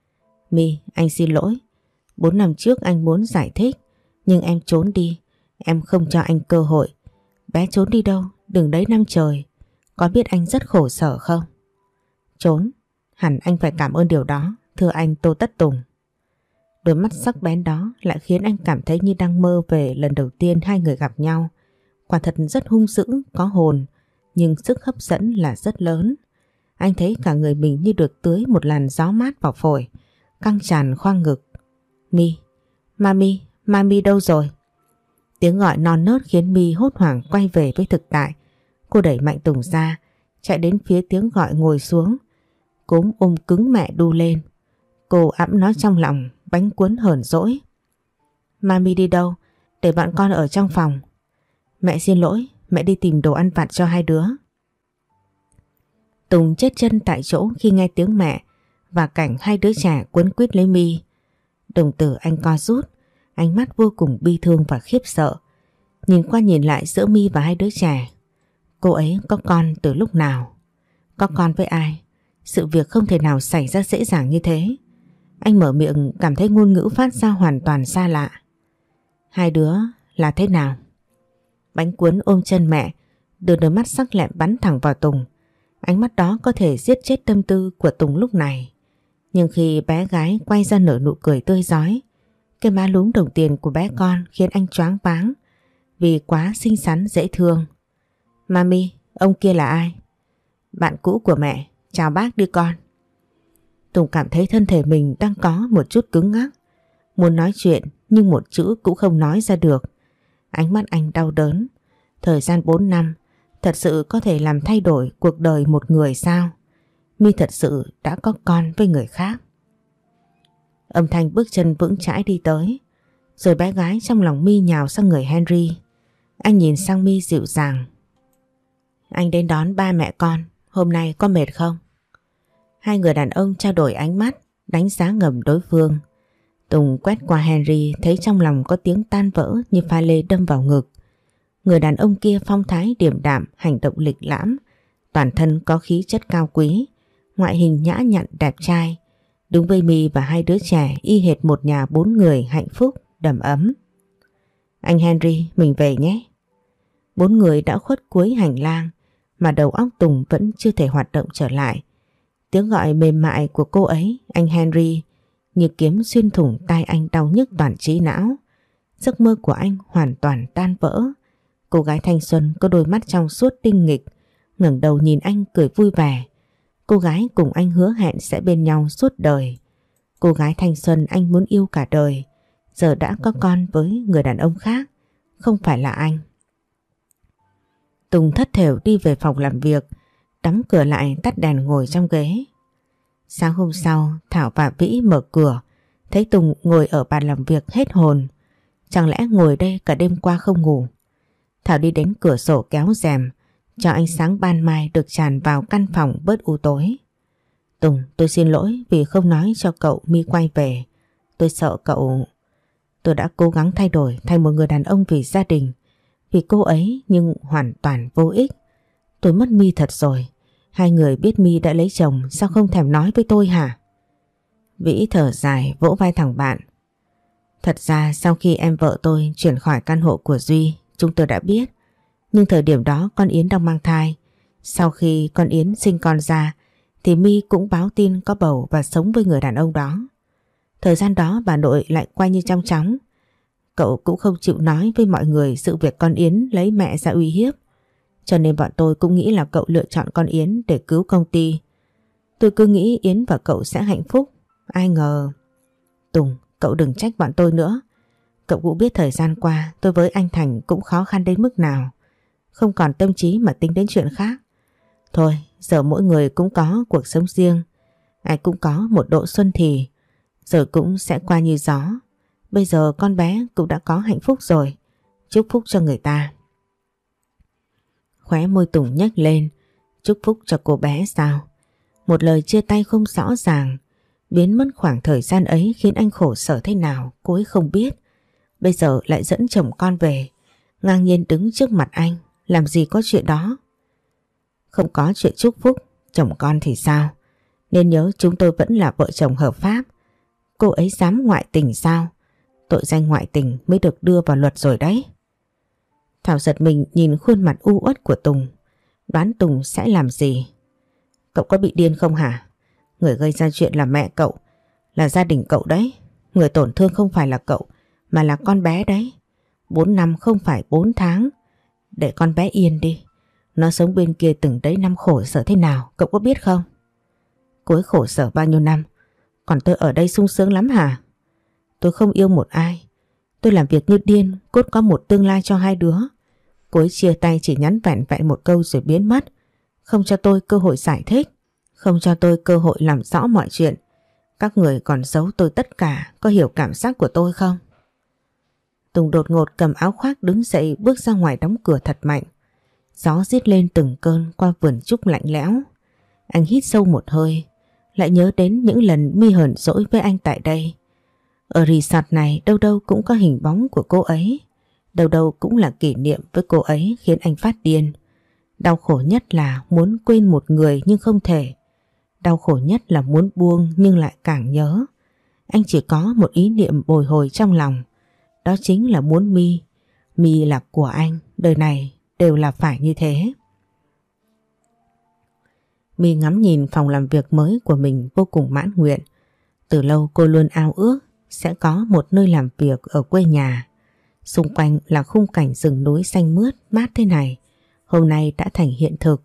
My, anh xin lỗi. Bốn năm trước anh muốn giải thích, nhưng em trốn đi. Em không cho anh cơ hội. Bé trốn đi đâu, đừng đấy năm trời. Có biết anh rất khổ sở không? Trốn? Hẳn anh phải cảm ơn điều đó, thưa anh Tô Tất Tùng. Đôi mắt sắc bén đó lại khiến anh cảm thấy như đang mơ về lần đầu tiên hai người gặp nhau. Quả thật rất hung dữ, có hồn, nhưng sức hấp dẫn là rất lớn. Anh thấy cả người mình như được tưới một làn gió mát vào phổi, căng tràn khoang ngực. My, Mami, Mami đâu rồi? Tiếng gọi non nớt khiến My hốt hoảng quay về với thực tại. Cô đẩy mạnh Tùng ra, chạy đến phía tiếng gọi ngồi xuống, cúm ôm cứng mẹ đu lên. Cô ẵm nó trong lòng, bánh cuốn hờn dỗi. Mami đi đâu? Để bọn con ở trong phòng. Mẹ xin lỗi, mẹ đi tìm đồ ăn vặt cho hai đứa. Tùng chết chân tại chỗ khi nghe tiếng mẹ và cảnh hai đứa trẻ quấn quýt lấy My. Đồng tử anh co rút, ánh mắt vô cùng bi thương và khiếp sợ. Nhìn qua nhìn lại giữa My và hai đứa trẻ. Cô ấy có con từ lúc nào? Có con với ai? Sự việc không thể nào xảy ra dễ dàng như thế. Anh mở miệng cảm thấy ngôn ngữ phát ra hoàn toàn xa lạ. Hai đứa là thế nào? Bánh cuốn ôm chân mẹ, đưa đôi mắt sắc lẹm bắn thẳng vào Tùng. Ánh mắt đó có thể giết chết tâm tư của Tùng lúc này. Nhưng khi bé gái quay ra nở nụ cười tươi rói, cái má lúm đồng tiền của bé con khiến anh choáng váng vì quá xinh xắn dễ thương. Mami, ông kia là ai? Bạn cũ của mẹ, chào bác đi con. Tùng cảm thấy thân thể mình đang có một chút cứng ngắc, muốn nói chuyện nhưng một chữ cũng không nói ra được. Ánh mắt anh đau đớn. Thời gian bốn năm thật sự có thể làm thay đổi cuộc đời một người sao? My thật sự đã có con với người khác. Âm thanh bước chân vững chãi đi tới, rồi bé gái trong lòng My nhào sang người Henry. Anh nhìn sang My dịu dàng. Anh đến đón ba mẹ con, hôm nay có mệt không? Hai người đàn ông trao đổi ánh mắt, đánh giá ngầm đối phương. Tùng quét qua Henry, thấy trong lòng có tiếng tan vỡ như pha lê đâm vào ngực. Người đàn ông kia phong thái điềm đạm, hành động lịch lãm, toàn thân có khí chất cao quý, ngoại hình nhã nhặn đẹp trai. Đứng với My và hai đứa trẻ y hệt một nhà bốn người hạnh phúc, đầm ấm. Anh Henry, mình về nhé. Bốn người đã khuất cuối hành lang, mà đầu óc Tùng vẫn chưa thể hoạt động trở lại. Tiếng gọi mềm mại của cô ấy, anh Henry, như kiếm xuyên thủng tai anh đau nhức toàn trí não. Giấc mơ của anh hoàn toàn tan vỡ. Cô gái thanh xuân có đôi mắt trong suốt tinh nghịch, ngẩng đầu nhìn anh cười vui vẻ. Cô gái cùng anh hứa hẹn sẽ bên nhau suốt đời. Cô gái thanh xuân anh muốn yêu cả đời, giờ đã có con với người đàn ông khác, không phải là anh. Tùng thất thểu đi về phòng làm việc, đóng cửa lại tắt đèn ngồi trong ghế. Sáng hôm sau, Thảo và Vĩ mở cửa, thấy Tùng ngồi ở bàn làm việc hết hồn. Chẳng lẽ ngồi đây cả đêm qua không ngủ? Thảo đi đến cửa sổ kéo rèm, cho ánh sáng ban mai được tràn vào căn phòng bớt u tối. Tùng, tôi xin lỗi vì không nói cho cậu My quay về. Tôi sợ cậu... Tôi đã cố gắng thay đổi thành một người đàn ông vì gia đình, vì cô ấy, nhưng hoàn toàn vô ích. Tôi mất My thật rồi. Hai người biết My đã lấy chồng, sao không thèm nói với tôi hả? Vĩ thở dài vỗ vai thằng bạn. Thật ra sau khi em vợ tôi chuyển khỏi căn hộ của Duy, chúng tôi đã biết. Nhưng thời điểm đó con Yến đang mang thai. Sau khi con Yến sinh con ra thì My cũng báo tin có bầu và sống với người đàn ông đó. Thời gian đó bà nội lại quay như trong chóng. Cậu cũng không chịu nói với mọi người sự việc con Yến lấy mẹ ra uy hiếp. Cho nên bọn tôi cũng nghĩ là cậu lựa chọn con Yến để cứu công ty. Tôi cứ nghĩ Yến và cậu sẽ hạnh phúc. Ai ngờ... Tùng, cậu đừng trách bọn tôi nữa. Cậu cũng biết thời gian qua tôi với anh Thành cũng khó khăn đến mức nào. Không còn tâm trí mà tính đến chuyện khác. Thôi, giờ mỗi người cũng có cuộc sống riêng. Ai cũng có một độ xuân thì rồi cũng sẽ qua như gió. Bây giờ con bé cũng đã có hạnh phúc rồi. Chúc phúc cho người ta. Khóe môi Tùng nhếch lên. Chúc phúc cho cô bé sao? Một lời chia tay không rõ ràng. Biến mất khoảng thời gian ấy khiến anh khổ sở thế nào cô ấy không biết. Bây giờ lại dẫn chồng con về, ngang nhiên đứng trước mặt anh. Làm gì có chuyện đó. Không có chuyện chúc phúc. Chồng con thì sao? Nên nhớ chúng tôi vẫn là vợ chồng hợp pháp. Cô ấy dám ngoại tình sao? Tội danh ngoại tình mới được đưa vào luật rồi đấy. Thảo giật mình nhìn khuôn mặt u uất của Tùng. Đoán Tùng sẽ làm gì? Cậu có bị điên không hả? Người gây ra chuyện là mẹ cậu, là gia đình cậu đấy. Người tổn thương không phải là cậu mà là con bé đấy. Bốn năm không phải bốn tháng. Để con bé yên đi. Nó sống bên kia từng đấy năm khổ sở thế nào cậu có biết không? Cô ấy khổ sở bao nhiêu năm, còn tôi ở đây sung sướng lắm hả? Tôi không yêu một ai. Tôi làm việc như điên, cốt có một tương lai cho hai đứa. Cô ấy chia tay chỉ nhắn vẹn vẹn một câu rồi biến mất. Không cho tôi cơ hội giải thích. Không cho tôi cơ hội làm rõ mọi chuyện. Các người còn giấu tôi tất cả. Có hiểu cảm giác của tôi không? Tùng đột ngột cầm áo khoác đứng dậy bước ra ngoài đóng cửa thật mạnh. Gió rít lên từng cơn qua vườn trúc lạnh lẽo. Anh hít sâu một hơi. Lại nhớ đến những lần My hờn dỗi với anh tại đây. Ở resort này đâu đâu cũng có hình bóng của cô ấy. Đâu đâu cũng là kỷ niệm với cô ấy khiến anh phát điên. Đau khổ nhất là muốn quên một người nhưng không thể. Đau khổ nhất là muốn buông nhưng lại càng nhớ. Anh chỉ có một ý niệm bồi hồi trong lòng. Đó chính là muốn My. My là của anh. Đời này đều là phải như thế. My ngắm nhìn phòng làm việc mới của mình vô cùng mãn nguyện. Từ lâu cô luôn ao ước sẽ có một nơi làm việc ở quê nhà. Xung quanh là khung cảnh rừng núi xanh mướt mát thế này. Hôm nay đã thành hiện thực.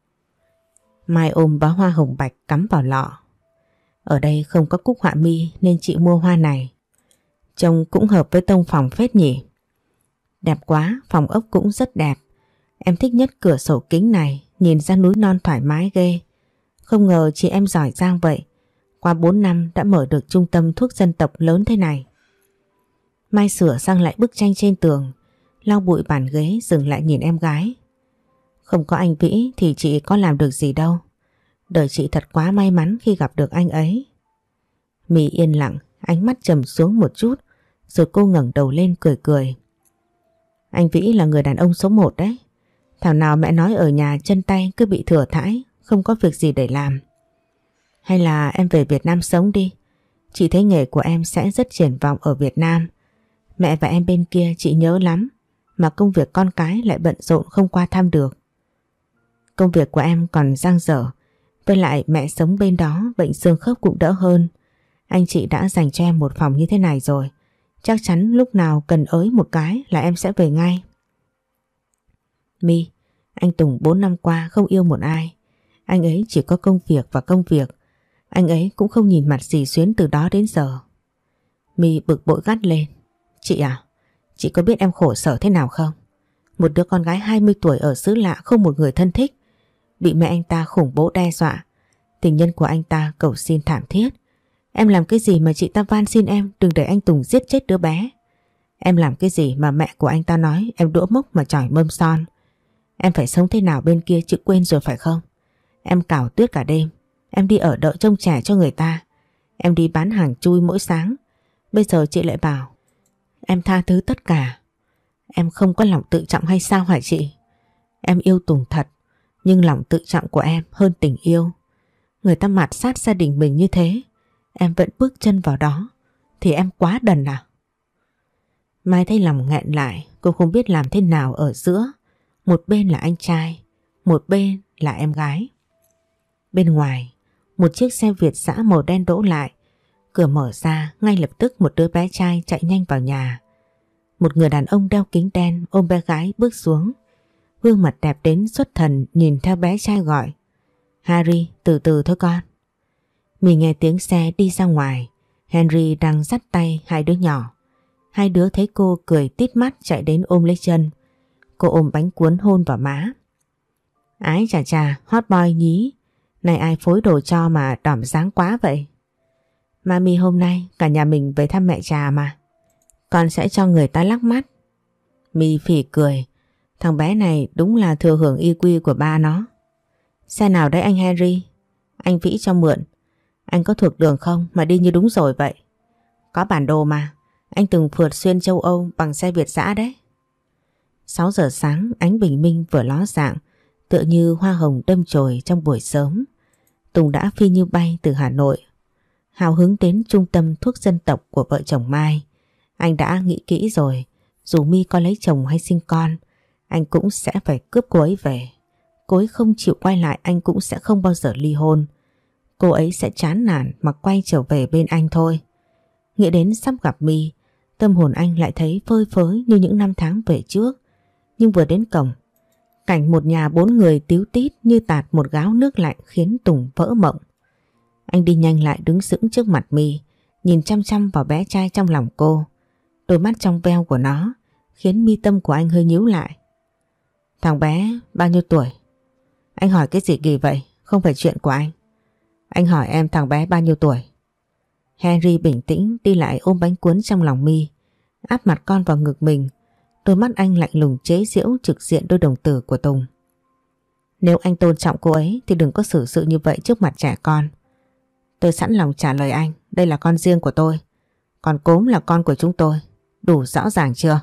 Mai ôm bó hoa hồng bạch cắm vào lọ. Ở đây không có cúc họa mi nên chị mua hoa này. Trông cũng hợp với tông phòng phết nhỉ. Đẹp quá, phòng ốc cũng rất đẹp. Em thích nhất cửa sổ kính này, nhìn ra núi non thoải mái ghê. Không ngờ chị em giỏi giang vậy. Qua bốn năm đã mở được trung tâm thuốc dân tộc lớn thế này. Mai sửa sang lại bức tranh trên tường, lau bụi bàn ghế dừng lại nhìn em gái. Không có anh Vĩ thì chị có làm được gì đâu. Đời chị thật quá may mắn khi gặp được anh ấy. My yên lặng, ánh mắt trầm xuống một chút, rồi cô ngẩng đầu lên cười cười. Anh Vĩ là người đàn ông số một đấy. Thảo nào mẹ nói ở nhà chân tay cứ bị thừa thãi, không có việc gì để làm. Hay là em về Việt Nam sống đi. Chị thấy nghề của em sẽ rất triển vọng ở Việt Nam. Mẹ và em bên kia chị nhớ lắm, mà công việc con cái lại bận rộn không qua thăm được. Công việc của em còn dang dở, với lại mẹ sống bên đó bệnh xương khớp cũng đỡ hơn. Anh chị đã dành cho em một phòng như thế này rồi. Chắc chắn lúc nào cần ới một cái là em sẽ về ngay. My, anh Tùng bốn năm qua không yêu một ai. Anh ấy chỉ có công việc và công việc. Anh ấy cũng không nhìn mặt dì Xuyến từ đó đến giờ. My bực bội gắt lên. Chị à, chị có biết em khổ sở thế nào không? Một đứa con gái hai mươi tuổi ở xứ lạ không một người thân thích. Bị mẹ anh ta khủng bố đe dọa. Tình nhân của anh ta cầu xin thảm thiết. Em làm cái gì mà chị ta van xin em đừng để anh Tùng giết chết đứa bé? Em làm cái gì mà mẹ của anh ta nói em đũa mốc mà chỏi mâm son? Em phải sống thế nào bên kia chị quên rồi phải không? Em cào tuyết cả đêm. Em đi ở đợi trông trẻ cho người ta. Em đi bán hàng chui mỗi sáng. Bây giờ chị lại bảo em tha thứ tất cả. Em không có lòng tự trọng hay sao hả chị? Em yêu Tùng thật, Nhưng lòng tự trọng của em hơn tình yêu. Người ta mạt sát gia đình mình như thế, em vẫn bước chân vào đó, thì em quá đần à? Mai thấy lòng nghẹn lại, cô không biết làm thế nào ở giữa. Một bên là anh trai, một bên là em gái. Bên ngoài, một chiếc xe Việt dã màu đen đỗ lại. Cửa mở ra, ngay lập tức một đứa bé trai chạy nhanh vào nhà. Một người đàn ông đeo kính đen ôm bé gái bước xuống. Gương mặt đẹp đến xuất thần nhìn theo bé trai gọi: Harry, từ từ thôi con. Mình nghe tiếng xe đi ra ngoài. Henry đang dắt tay hai đứa nhỏ. Hai đứa thấy cô cười tít mắt chạy đến ôm lấy chân. Cô ôm bánh cuốn hôn vào má. Ái chà chà, hot boy nhí. Này ai phối đồ cho mà đỏm dáng quá vậy? Mami hôm nay cả nhà mình về thăm mẹ già mà. Con sẽ cho người ta lắc mắt. Mi phỉ cười. Thằng bé này đúng là thừa hưởng i kiu của ba nó. Xe nào đấy anh Henry? Anh Vĩ cho mượn. Anh có thuộc đường không mà đi như đúng rồi vậy? Có bản đồ mà. Anh từng phượt xuyên châu Âu bằng xe Việt dã đấy. sáu giờ sáng ánh bình minh vừa ló dạng, tựa như hoa hồng đâm chồi trong buổi sớm. Tùng đã phi như bay từ Hà Nội, hào hứng đến trung tâm thuốc dân tộc của vợ chồng Mai. Anh đã nghĩ kỹ rồi, dù My có lấy chồng hay sinh con, anh cũng sẽ phải cướp cô ấy về. Cô ấy không chịu quay lại, anh cũng sẽ không bao giờ ly hôn. Cô ấy sẽ chán nản mà quay trở về bên anh thôi. Nghĩ đến sắp gặp My, tâm hồn anh lại thấy phơi phới như những năm tháng về trước. Nhưng vừa đến cổng, cảnh một nhà bốn người tíu tít như tạt một gáo nước lạnh khiến Tùng vỡ mộng. Anh đi nhanh lại đứng sững trước mặt My, nhìn chăm chăm vào bé trai trong lòng cô. Đôi mắt trong veo của nó khiến mi tâm của anh hơi nhíu lại. Thằng bé bao nhiêu tuổi? Anh hỏi cái gì kỳ vậy? Không phải chuyện của anh. Anh hỏi em thằng bé bao nhiêu tuổi? Henry bình tĩnh đi lại ôm bánh cuốn trong lòng My, áp mặt con vào ngực mình. Đôi mắt anh lạnh lùng chế giễu trực diện đôi đồng tử của Tùng. Nếu anh tôn trọng cô ấy thì đừng có xử sự như vậy trước mặt trẻ con. Tôi sẵn lòng trả lời anh, đây là con riêng của tôi. Còn Cốm là con của chúng tôi. Đủ rõ ràng chưa?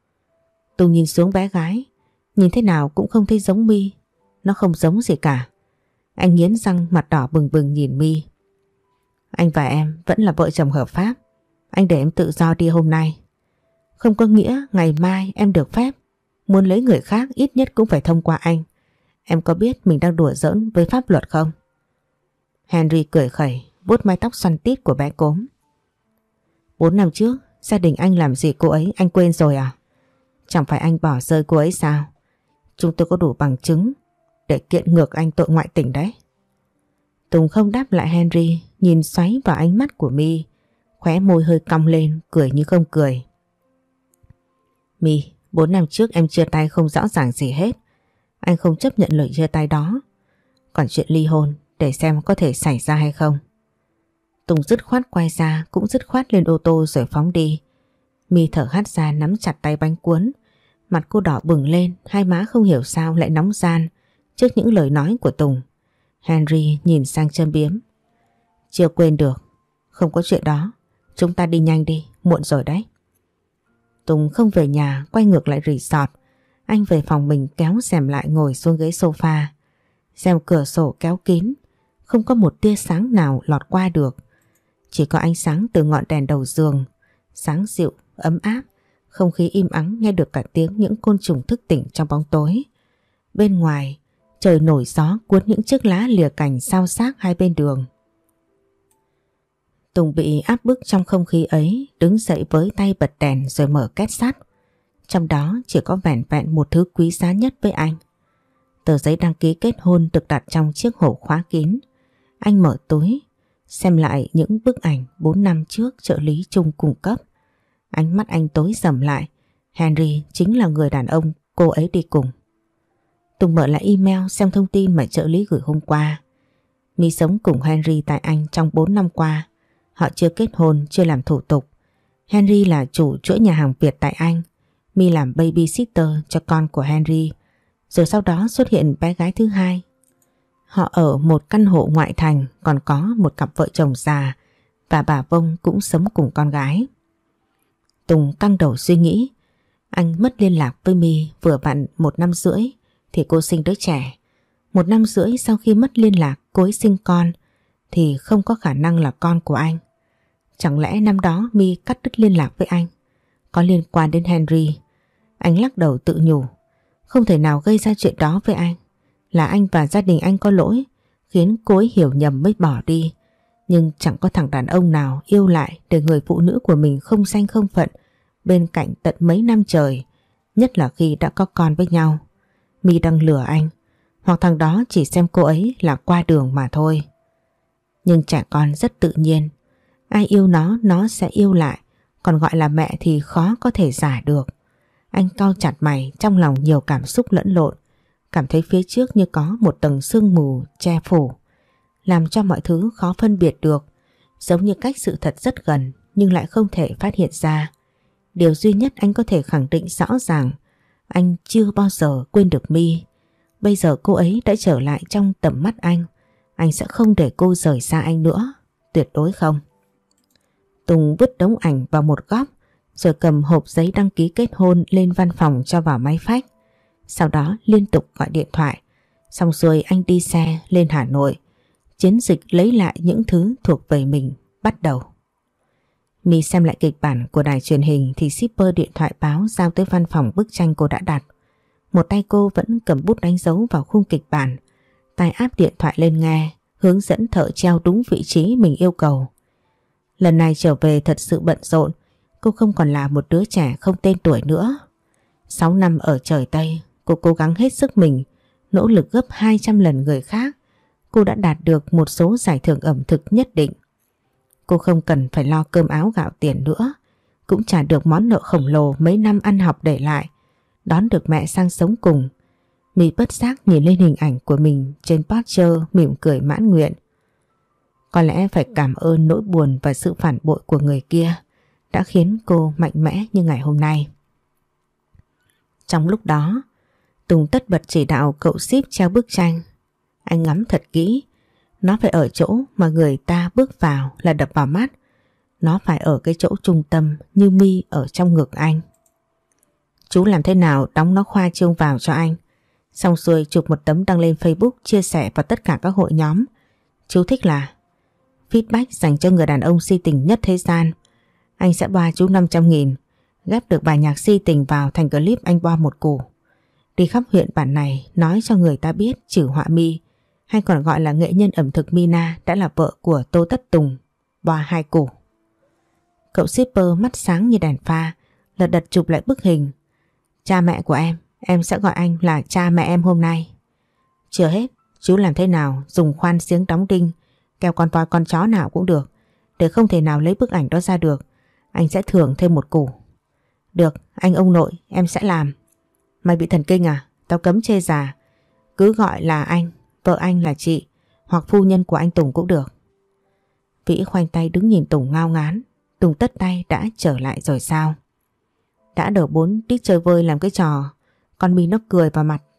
Tùng nhìn xuống bé gái, nhìn thế nào cũng không thấy giống My. Nó không giống gì cả. Anh nghiến răng mặt đỏ bừng bừng nhìn My. Anh và em vẫn là vợ chồng hợp pháp. Anh để em tự do đi hôm nay. Không có nghĩa ngày mai em được phép. Muốn lấy người khác ít nhất cũng phải thông qua anh. Em có biết mình đang đùa giỡn với pháp luật không? Henry cười khẩy, vuốt mái tóc xoăn tít của bé Cốm. Bốn năm trước, gia đình anh làm gì cô ấy anh quên rồi à? Chẳng phải anh bỏ rơi cô ấy sao? Chúng tôi có đủ bằng chứng để kiện ngược anh tội ngoại tình đấy. Tùng không đáp lại Henry, nhìn xoáy vào ánh mắt của My, khóe môi hơi cong lên, cười như không cười. My, bốn năm trước em chia tay không rõ ràng gì hết. Anh không chấp nhận lời chia tay đó. Còn chuyện ly hôn, để xem có thể xảy ra hay không. Tùng dứt khoát quay ra, cũng dứt khoát lên ô tô rồi phóng đi. My thở hắt ra nắm chặt tay bánh cuốn. Mặt cô đỏ bừng lên, hai má không hiểu sao lại nóng ran trước những lời nói của Tùng. Henry nhìn sang châm biếm. Chưa quên được. Không có chuyện đó. Chúng ta đi nhanh đi, muộn rồi đấy. Tùng không về nhà, quay ngược lại resort. Anh về phòng mình kéo rèm lại ngồi xuống ghế sofa. Rèm cửa sổ kéo kín, không có một tia sáng nào lọt qua được. Chỉ có ánh sáng từ ngọn đèn đầu giường, sáng dịu, ấm áp, không khí im ắng nghe được cả tiếng những côn trùng thức tỉnh trong bóng tối. Bên ngoài, trời nổi gió cuốn những chiếc lá lìa cành xao xác hai bên đường. Tùng bị áp bức trong không khí ấy, đứng dậy với tay bật đèn rồi mở két sắt. Trong đó chỉ có vẻn vẹn một thứ quý giá nhất với anh. Tờ giấy đăng ký kết hôn được đặt trong chiếc hộp khóa kín. Anh mở túi, xem lại những bức ảnh bốn năm trước trợ lý Trung cung cấp. Ánh mắt anh tối sầm lại. Henry chính là người đàn ông cô ấy đi cùng. Tùng mở lại email xem thông tin mà trợ lý gửi hôm qua. My sống cùng Henry tại Anh trong bốn năm qua. Họ chưa kết hôn, chưa làm thủ tục. Henry là chủ chuỗi nhà hàng Việt tại Anh. My làm babysitter cho con của Henry. Rồi sau đó xuất hiện bé gái thứ hai. Họ ở một căn hộ ngoại thành, còn có một cặp vợ chồng già và bà Vông cũng sống cùng con gái. Tùng căng đầu suy nghĩ. Anh mất liên lạc với My vừa vặn một năm rưỡi thì cô sinh đứa trẻ. Một năm rưỡi sau khi mất liên lạc cô ấy sinh con thì không có khả năng là con của anh. Chẳng lẽ năm đó My cắt đứt liên lạc với anh có liên quan đến Henry? Anh lắc đầu tự nhủ, không thể nào gây ra chuyện đó với anh. Là anh và gia đình anh có lỗi, khiến cô ấy hiểu nhầm mới bỏ đi. Nhưng chẳng có thằng đàn ông nào yêu lại để người phụ nữ của mình không danh không phận bên cạnh tận mấy năm trời, nhất là khi đã có con với nhau. My đang lừa anh, hoặc thằng đó chỉ xem cô ấy là qua đường mà thôi. Nhưng trẻ con rất tự nhiên, ai yêu nó, nó sẽ yêu lại, còn gọi là mẹ thì khó có thể giả được. Anh cau chặt mày, trong lòng nhiều cảm xúc lẫn lộn, cảm thấy phía trước như có một tầng sương mù che phủ, làm cho mọi thứ khó phân biệt được, giống như cách sự thật rất gần nhưng lại không thể phát hiện ra. Điều duy nhất anh có thể khẳng định rõ ràng, anh chưa bao giờ quên được My. Bây giờ cô ấy đã trở lại trong tầm mắt anh, anh sẽ không để cô rời xa anh nữa, tuyệt đối không. Tùng vứt đống ảnh vào một góc, rồi cầm hộp giấy đăng ký kết hôn lên văn phòng cho vào máy fax. Sau đó liên tục gọi điện thoại. Xong rồi anh đi xe lên Hà Nội. Chiến dịch lấy lại những thứ thuộc về mình bắt đầu. My xem lại kịch bản của đài truyền hình thì shipper điện thoại báo giao tới văn phòng bức tranh cô đã đặt. Một tay cô vẫn cầm bút đánh dấu vào khung kịch bản, tay áp điện thoại lên nghe, hướng dẫn thợ treo đúng vị trí mình yêu cầu. Lần này trở về thật sự bận rộn, cô không còn là một đứa trẻ không tên tuổi nữa. Sáu năm ở trời Tây, cô cố gắng hết sức mình, nỗ lực gấp hai trăm lần người khác. Cô đã đạt được một số giải thưởng ẩm thực nhất định. Cô không cần phải lo cơm áo gạo tiền nữa, cũng trả được món nợ khổng lồ mấy năm ăn học để lại, đón được mẹ sang sống cùng. My bất giác nhìn lên hình ảnh của mình trên poster, mỉm cười mãn nguyện. Có lẽ phải cảm ơn nỗi buồn và sự phản bội của người kia đã khiến cô mạnh mẽ như ngày hôm nay. Trong lúc đó, Tùng tất bật chỉ đạo cậu ship treo bức tranh. Anh ngắm thật kỹ, nó phải ở chỗ mà người ta bước vào là đập vào mắt. Nó phải ở cái chỗ trung tâm như My ở trong ngực anh. Chú làm thế nào đóng nó khoa trương vào cho anh. Xong rồi chụp một tấm đăng lên Facebook, chia sẻ vào tất cả các hội nhóm. Chú thích là feedback dành cho người đàn ông si tình nhất thế gian. Anh sẽ boa chú năm trăm nghìn. Ghép được bài nhạc si tình vào thành clip anh boa một củ. Đi khắp huyện bản này nói cho người ta biết Trử Họa My, hay còn gọi là nghệ nhân ẩm thực Mina, đã là vợ của Tô Tất Tùng, boa hai củ. Cậu shipper mắt sáng như đèn pha, lật đật chụp lại bức hình. Cha mẹ của em, em sẽ gọi anh là cha mẹ em hôm nay. Chưa hết, chú làm thế nào dùng khoan giếng đóng đinh, kêu con voi con chó nào cũng được, để không thể nào lấy bức ảnh đó ra được. Anh sẽ thưởng thêm một củ. Được, anh ông nội, em sẽ làm. Mày bị thần kinh à? Tao cấm chê già. Cứ gọi là anh, vợ anh là chị, hoặc phu nhân của anh Tùng cũng được. Vĩ khoanh tay đứng nhìn Tùng ngao ngán. Tùng tất tay đã trở lại rồi sao? Đã đỡ bốn đít chơi vơi làm cái trò, con My nó cười vào mặt.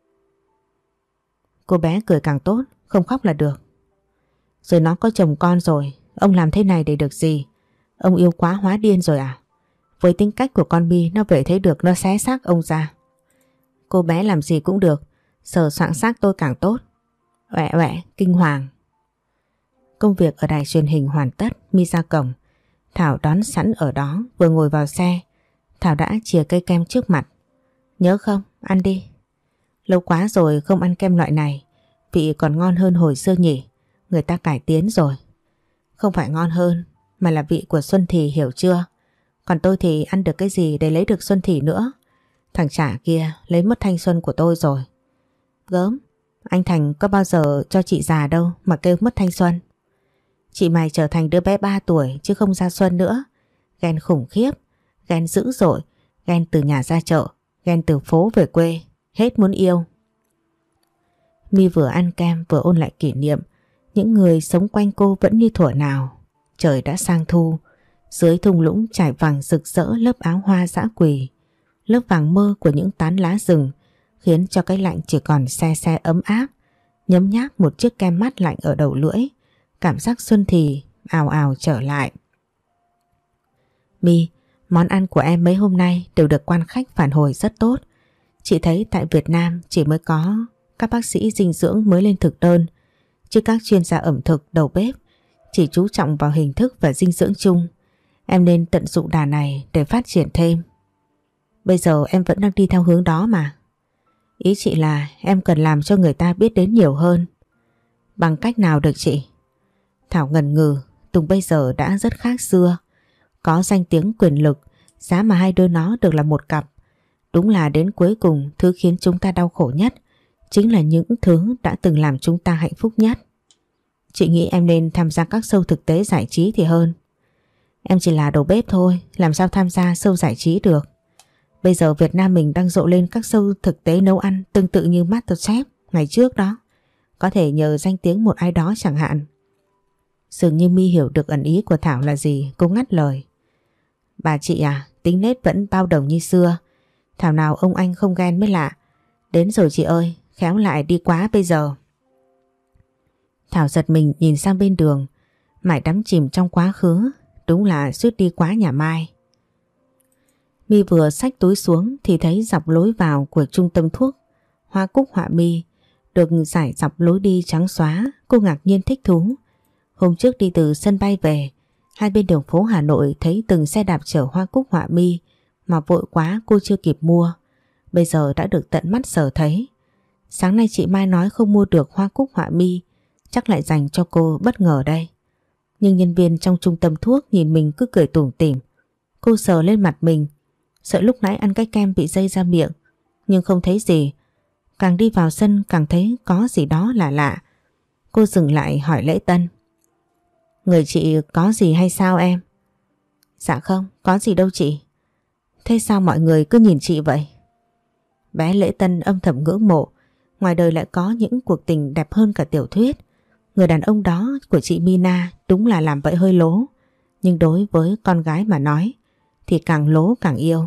Cô bé cười càng tốt, không khóc là được. Rồi nó có chồng con rồi, ông làm thế này để được gì? Ông yêu quá hóa điên rồi à? Với tính cách của con My, nó về thấy được nó xé xác ông ra. Cô bé làm gì cũng được, sờ soạng xác tôi càng tốt. Uẹ uẹ, kinh hoàng. Công việc ở đài truyền hình hoàn tất, My ra cổng. Thảo đón sẵn ở đó, vừa ngồi vào xe. Thảo đã chìa cây kem trước mặt. Nhớ không, ăn đi. Lâu quá rồi không ăn kem loại này, vị còn ngon hơn hồi xưa nhỉ. Người ta cải tiến rồi. Không phải ngon hơn, mà là vị của Xuân Thì, hiểu chưa? Còn tôi thì ăn được cái gì để lấy được Xuân Thì nữa? Thằng Trả kia lấy mất thanh xuân của tôi rồi. Gớm, anh Thành có bao giờ cho chị già đâu mà kêu mất thanh xuân. Chị mày trở thành đứa bé ba tuổi chứ không ra xuân nữa. Ghen khủng khiếp, ghen dữ dội, ghen từ nhà ra chợ, ghen từ phố về quê, hết muốn yêu. My vừa ăn kem vừa ôn lại kỷ niệm. Những người sống quanh cô vẫn như thuở nào. Trời đã sang thu, dưới thung lũng trải vàng rực rỡ lớp áo hoa dã quỳ. Lớp vàng mơ của những tán lá rừng khiến cho cái lạnh chỉ còn se se ấm áp. Nhấm nháp một chiếc kem mát lạnh ở đầu lưỡi, cảm giác Xuân Thì ào ào trở lại. My, món ăn của em mấy hôm nay đều được quan khách phản hồi rất tốt. Chị thấy tại Việt Nam chỉ mới có các bác sĩ dinh dưỡng mới lên thực đơn, chứ các chuyên gia ẩm thực, đầu bếp chỉ chú trọng vào hình thức và dinh dưỡng chung. Em nên tận dụng đà này để phát triển thêm. Bây giờ em vẫn đang đi theo hướng đó mà. Ý chị là em cần làm cho người ta biết đến nhiều hơn. Bằng cách nào được chị? Thảo ngần ngừ. Tùng bây giờ đã rất khác xưa. Có danh tiếng, quyền lực, giá mà hai đứa nó được là một cặp. Đúng là đến cuối cùng thứ khiến chúng ta đau khổ nhất chính là những thứ đã từng làm chúng ta hạnh phúc nhất. Chị nghĩ em nên tham gia các show thực tế giải trí thì hơn. Em chỉ là đầu bếp thôi, làm sao tham gia show giải trí được. Bây giờ Việt Nam mình đang rộ lên các show thực tế nấu ăn tương tự như MasterChef ngày trước đó. Có thể nhờ danh tiếng một ai đó chẳng hạn. Dường như My hiểu được ẩn ý của Thảo là gì, cô ngắt lời. Bà chị à, tính nết vẫn bao đồng như xưa. Thảo nào ông anh không ghen mới lạ. Đến rồi chị ơi, khéo lại đi quá bây giờ. Thảo giật mình nhìn sang bên đường, mải đắm chìm trong quá khứ. Đúng là suýt đi quá nhà Mai. My vừa xách túi xuống thì thấy dọc lối vào của trung tâm thuốc Hoa Cúc Họa Mi được rải dọc lối đi trắng xóa. Cô ngạc nhiên thích thú. Hôm trước đi từ sân bay về, hai bên đường phố Hà Nội thấy từng xe đạp chở Hoa Cúc Họa Mi mà vội quá cô chưa kịp mua. Bây giờ đã được tận mắt sờ thấy. Sáng nay chị Mai nói không mua được Hoa Cúc Họa Mi, chắc lại dành cho cô bất ngờ đây. Nhưng nhân viên trong trung tâm thuốc nhìn mình cứ cười tủm tỉm. Cô sờ lên mặt mình, sợ lúc nãy ăn cái kem bị dây ra miệng, nhưng không thấy gì. Càng đi vào sân càng thấy có gì đó lạ lạ. Cô dừng lại hỏi Lễ Tân. Người chị có gì hay sao em? Dạ không, có gì đâu chị. Thế sao mọi người cứ nhìn chị vậy? Bé Lễ Tân âm thầm ngưỡng mộ. Ngoài đời lại có những cuộc tình đẹp hơn cả tiểu thuyết. Người đàn ông đó của chị Mina đúng là làm vậy hơi lố. Nhưng đối với con gái mà nói thì càng lố càng yêu.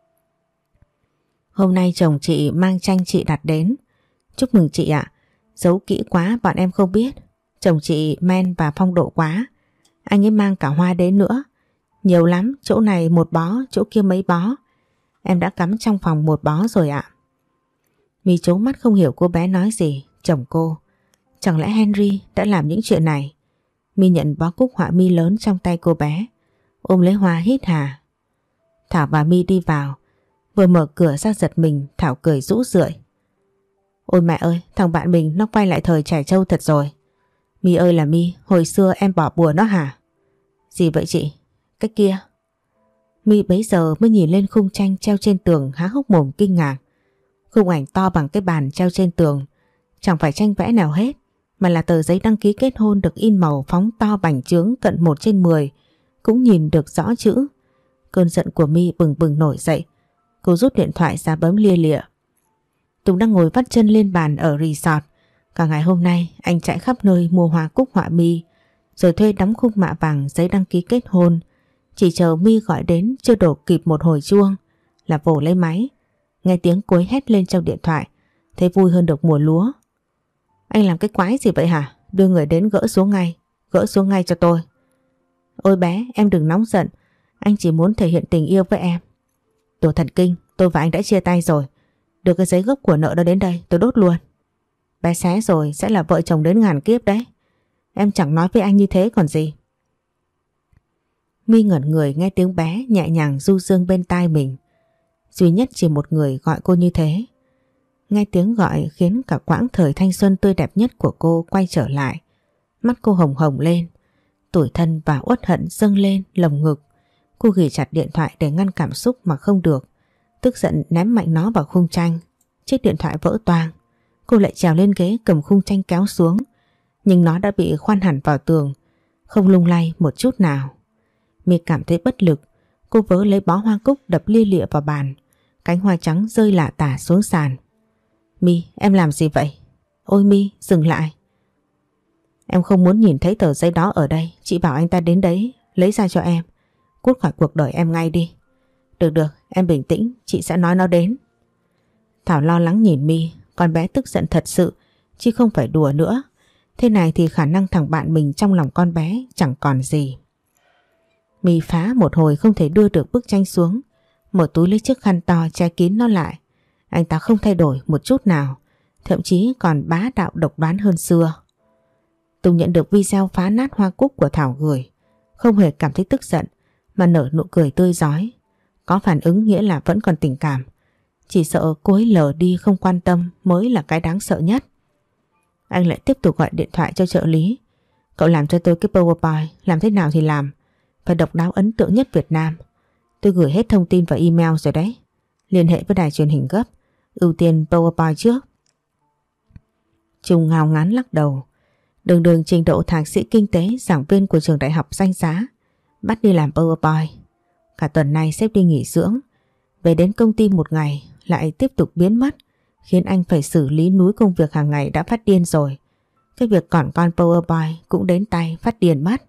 Hôm nay chồng chị mang tranh chị đặt đến. Chúc mừng chị ạ. Giấu kỹ quá bọn em không biết. Chồng chị men và phong độ quá. Anh ấy mang cả hoa đến nữa. Nhiều lắm, chỗ này một bó, chỗ kia mấy bó. Em đã cắm trong phòng một bó rồi ạ. My trố mắt không hiểu cô bé nói gì. Chồng cô, chẳng lẽ Henry đã làm những chuyện này? My nhận bó cúc họa mi lớn trong tay cô bé, ôm lấy hoa hít hà. Thảo và My đi vào. Vừa mở cửa ra giật mình, Thảo cười rũ rượi. Ôi mẹ ơi, thằng bạn mình nó quay lại thời trẻ trâu thật rồi. My ơi là My, hồi xưa em bỏ bùa nó hả? Gì vậy chị? Cái kia. My bấy giờ mới nhìn lên khung tranh treo trên tường, há hốc mồm kinh ngạc. Khung ảnh to bằng cái bàn treo trên tường, chẳng phải tranh vẽ nào hết, mà là tờ giấy đăng ký kết hôn được in màu phóng to bành trướng cận một trên mười, cũng nhìn được rõ chữ. Cơn giận của My bừng bừng nổi dậy. Cô rút điện thoại ra bấm lia lịa. Tùng đang ngồi vắt chân lên bàn ở resort. Cả ngày hôm nay anh chạy khắp nơi mua hoa cúc họa mi, rồi thuê đóng khung mạ vàng giấy đăng ký kết hôn. Chỉ chờ My gọi đến chưa đổ kịp một hồi chuông là vồ lấy máy. Nghe tiếng cô ấy hét lên trong điện thoại, thấy vui hơn được mùa lúa. Anh làm cái quái gì vậy hả? Đưa người đến gỡ xuống ngay. Gỡ xuống ngay cho tôi. Ôi bé, em đừng nóng giận. Anh chỉ muốn thể hiện tình yêu với em. Đồ thần kinh, tôi và anh đã chia tay rồi. Đưa cái giấy gốc của nợ đó đến đây, tôi đốt luôn. Bé xé rồi, sẽ là vợ chồng đến ngàn kiếp đấy. Em chẳng nói với anh như thế còn gì. My ngẩn người nghe tiếng bé nhẹ nhàng du dương bên tai mình. Duy nhất chỉ một người gọi cô như thế. Nghe tiếng gọi khiến cả quãng thời thanh xuân tươi đẹp nhất của cô quay trở lại. Mắt cô hồng hồng lên, tủi thân và uất hận dâng lên lồng ngực. Cô ghì chặt điện thoại để ngăn cảm xúc mà không được. Tức giận ném mạnh nó vào khung tranh. Chiếc điện thoại vỡ toang. Cô lại trèo lên ghế cầm khung tranh kéo xuống. Nhưng nó đã bị khoan hẳn vào tường, không lung lay một chút nào. My cảm thấy bất lực. Cô vớ lấy bó hoa cúc đập lia lịa vào bàn. Cánh hoa trắng rơi lả tả xuống sàn. My, em làm gì vậy? Ôi My, dừng lại. Em không muốn nhìn thấy tờ giấy đó ở đây. Chị bảo anh ta đến đấy lấy ra cho em. Cút khỏi cuộc đời em ngay đi. Được được, em bình tĩnh, chị sẽ nói nó đến. Thảo lo lắng nhìn My. Con bé tức giận thật sự, chứ không phải đùa nữa. Thế này thì khả năng thằng bạn mình trong lòng con bé chẳng còn gì. My phá một hồi không thể đưa được bức tranh xuống. Mở túi lấy chiếc khăn to che kín nó lại. Anh ta không thay đổi một chút nào. thậm chí còn bá đạo độc đoán hơn xưa. Tùng nhận được video phá nát hoa cúc của Thảo gửi, không hề cảm thấy tức giận mà nở nụ cười tươi rói. Có phản ứng nghĩa là vẫn còn tình cảm. Chỉ sợ cô ấy lờ đi không quan tâm mới là cái đáng sợ nhất. Anh lại tiếp tục gọi điện thoại cho trợ lý. Cậu làm cho tôi cái PowerPoint, làm thế nào thì làm, phải độc đáo ấn tượng nhất Việt Nam. Tôi gửi hết thông tin vào email rồi đấy. Liên hệ với đài truyền hình gấp, ưu tiên PowerPoint trước. Trung ngao ngán lắc đầu. Đường đường trình độ thạc sĩ kinh tế, giảng viên của trường đại học danh giá, bắt đi làm PowerPoint. Cả tuần nay sếp đi nghỉ dưỡng, về đến công ty một ngày lại tiếp tục biến mất, khiến anh phải xử lý núi công việc hàng ngày đã phát điên rồi. Cái việc còn con PowerPoint cũng đến tay phát điên mất.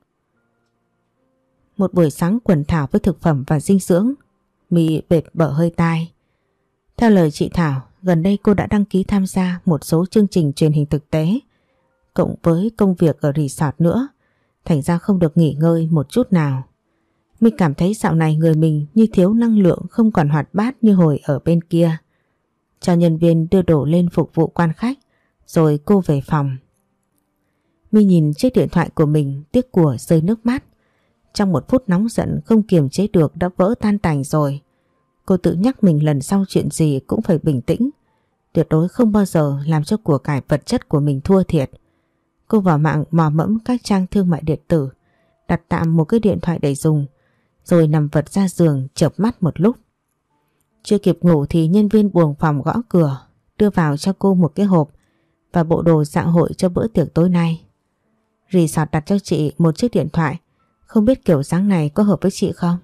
Một buổi sáng quần thảo với thực phẩm và dinh dưỡng, My bệt bở hơi tai. Theo lời chị Thảo, gần đây cô đã đăng ký tham gia một số chương trình truyền hình thực tế, cộng với công việc ở resort nữa, thành ra không được nghỉ ngơi một chút nào. My cảm thấy dạo này người mình như thiếu năng lượng, không còn hoạt bát như hồi ở bên kia. Cho nhân viên đưa đồ lên phục vụ quan khách, rồi cô về phòng. My nhìn chiếc điện thoại của mình, tiếc của rơi nước mắt. Trong một phút nóng giận không kiềm chế được đã vỡ tan tành rồi. Cô tự nhắc mình lần sau chuyện gì cũng phải bình tĩnh, tuyệt đối không bao giờ làm cho của cải vật chất của mình thua thiệt. Cô vào mạng mò mẫm các trang thương mại điện tử, đặt tạm một cái điện thoại để dùng, rồi nằm vật ra giường chợp mắt một lúc. Chưa kịp ngủ thì nhân viên buồng phòng gõ cửa, đưa vào cho cô một cái hộp và bộ đồ dạ hội cho bữa tiệc tối nay. Resort đặt cho chị một chiếc điện thoại, không biết kiểu dáng này có hợp với chị không?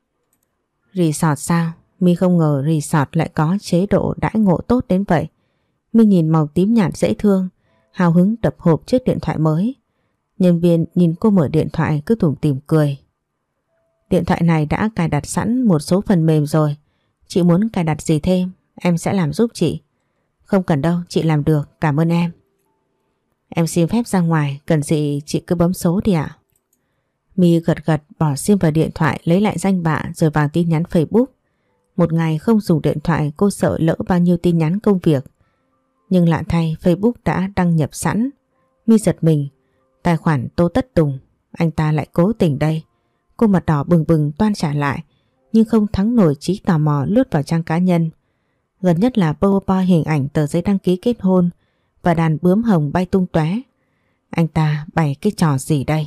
Resort sao? My không ngờ resort lại có chế độ đãi ngộ tốt đến vậy. My nhìn màu tím nhạt dễ thương, hào hứng đập hộp chiếc điện thoại mới. Nhân viên nhìn cô mở điện thoại cứ tủm tỉm cười. Điện thoại này đã cài đặt sẵn một số phần mềm rồi. Chị muốn cài đặt gì thêm, em sẽ làm giúp chị. Không cần đâu, chị làm được, cảm ơn em. Em xin phép ra ngoài, cần gì chị cứ bấm số đi ạ. My gật gật bỏ sim vào điện thoại, lấy lại danh bạ rồi vào tin nhắn Facebook. Một ngày không dùng điện thoại cô sợ lỡ bao nhiêu tin nhắn công việc. Nhưng lạ thay Facebook đã đăng nhập sẵn. My giật mình, tài khoản Tô Tất Tùng, anh ta lại cố tình đây. Cô mặt đỏ bừng bừng toan trả lại, nhưng không thắng nổi trí tò mò lướt vào trang cá nhân. Gần nhất là PowerPoint hình ảnh tờ giấy đăng ký kết hôn và đàn bướm hồng bay tung tóe. Anh ta bày cái trò gì đây?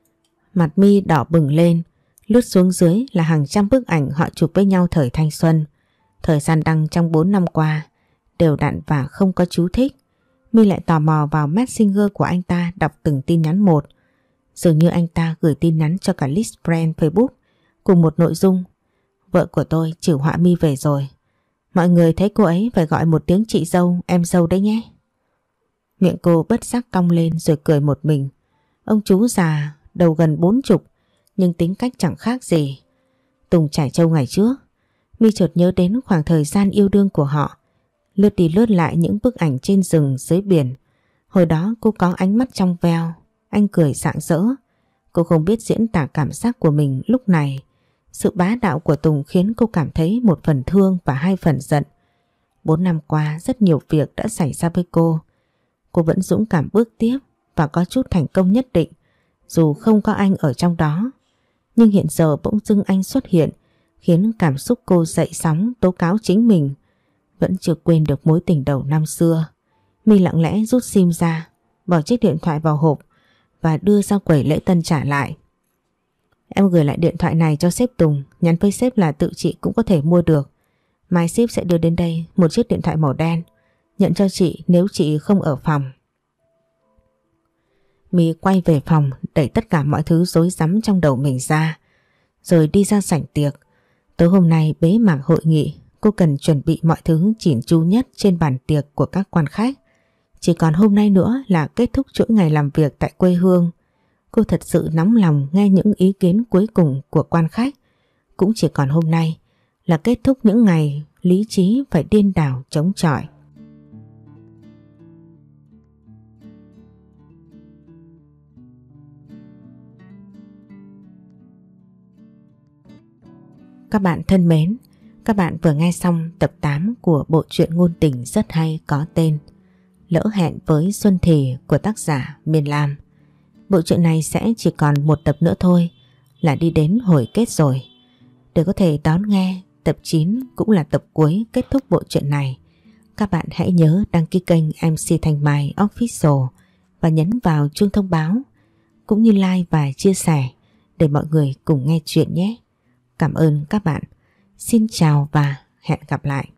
Mặt My đỏ bừng lên, lướt xuống dưới là hàng trăm bức ảnh họ chụp với nhau thời thanh xuân. Thời gian đăng trong bốn năm qua, đều đặn và không có chú thích. My lại tò mò vào Messenger của anh ta đọc từng tin nhắn một. Dường như anh ta gửi tin nhắn cho cả list friend Facebook cùng một nội dung: vợ của tôi trừ họa My về rồi. Mọi người thấy cô ấy phải gọi một tiếng chị dâu, em dâu đấy nhé. Miệng cô bất giác cong lên rồi cười một mình. Ông chú già đầu gần bốn chục nhưng tính cách chẳng khác gì Tùng Trải Châu ngày trước. My chợt nhớ đến khoảng thời gian yêu đương của họ, lướt đi lướt lại những bức ảnh trên rừng dưới biển. Hồi đó cô có ánh mắt trong veo, anh cười rạng rỡ. Cô không biết diễn tả cảm giác của mình lúc này. Sự bá đạo của Tùng khiến cô cảm thấy một phần thương và hai phần giận. Bốn năm qua rất nhiều việc đã xảy ra với cô. Cô vẫn dũng cảm bước tiếp và có chút thành công nhất định, dù không có anh ở trong đó. Nhưng hiện giờ bỗng dưng anh xuất hiện, khiến cảm xúc cô dậy sóng tố cáo chính mình. Vẫn chưa quên được mối tình đầu năm xưa. My lặng lẽ rút sim ra, bỏ chiếc điện thoại vào hộp và đưa ra quầy lễ tân trả lại. Em gửi lại điện thoại này cho sếp Tùng, nhắn với sếp là tự chị cũng có thể mua được. Mai sếp sẽ đưa đến đây một chiếc điện thoại màu đen, nhận cho chị nếu chị không ở phòng. My quay về phòng, đẩy tất cả mọi thứ rối rắm trong đầu mình ra, rồi đi ra sảnh tiệc. Tối hôm nay bế mạc hội nghị, cô cần chuẩn bị mọi thứ chỉn chu nhất trên bàn tiệc của các quan khách. Chỉ còn hôm nay nữa là kết thúc chuỗi ngày làm việc tại quê hương. Cô thật sự nóng lòng nghe những ý kiến cuối cùng của quan khách. Cũng chỉ còn hôm nay là kết thúc những ngày lý trí phải điên đảo chống chọi. Các bạn thân mến, các bạn vừa nghe xong tập tám của bộ truyện ngôn tình rất hay có tên Lỡ hẹn với Xuân Thì của tác giả Miền Lam. Bộ truyện này sẽ chỉ còn một tập nữa thôi là đi đến hồi kết rồi. Để có thể đón nghe tập chín cũng là tập cuối kết thúc bộ truyện này, các bạn hãy nhớ đăng ký kênh em xê Thanh Mai Official và nhấn vào chuông thông báo cũng như like và chia sẻ để mọi người cùng nghe chuyện nhé. Cảm ơn các bạn. Xin chào và hẹn gặp lại.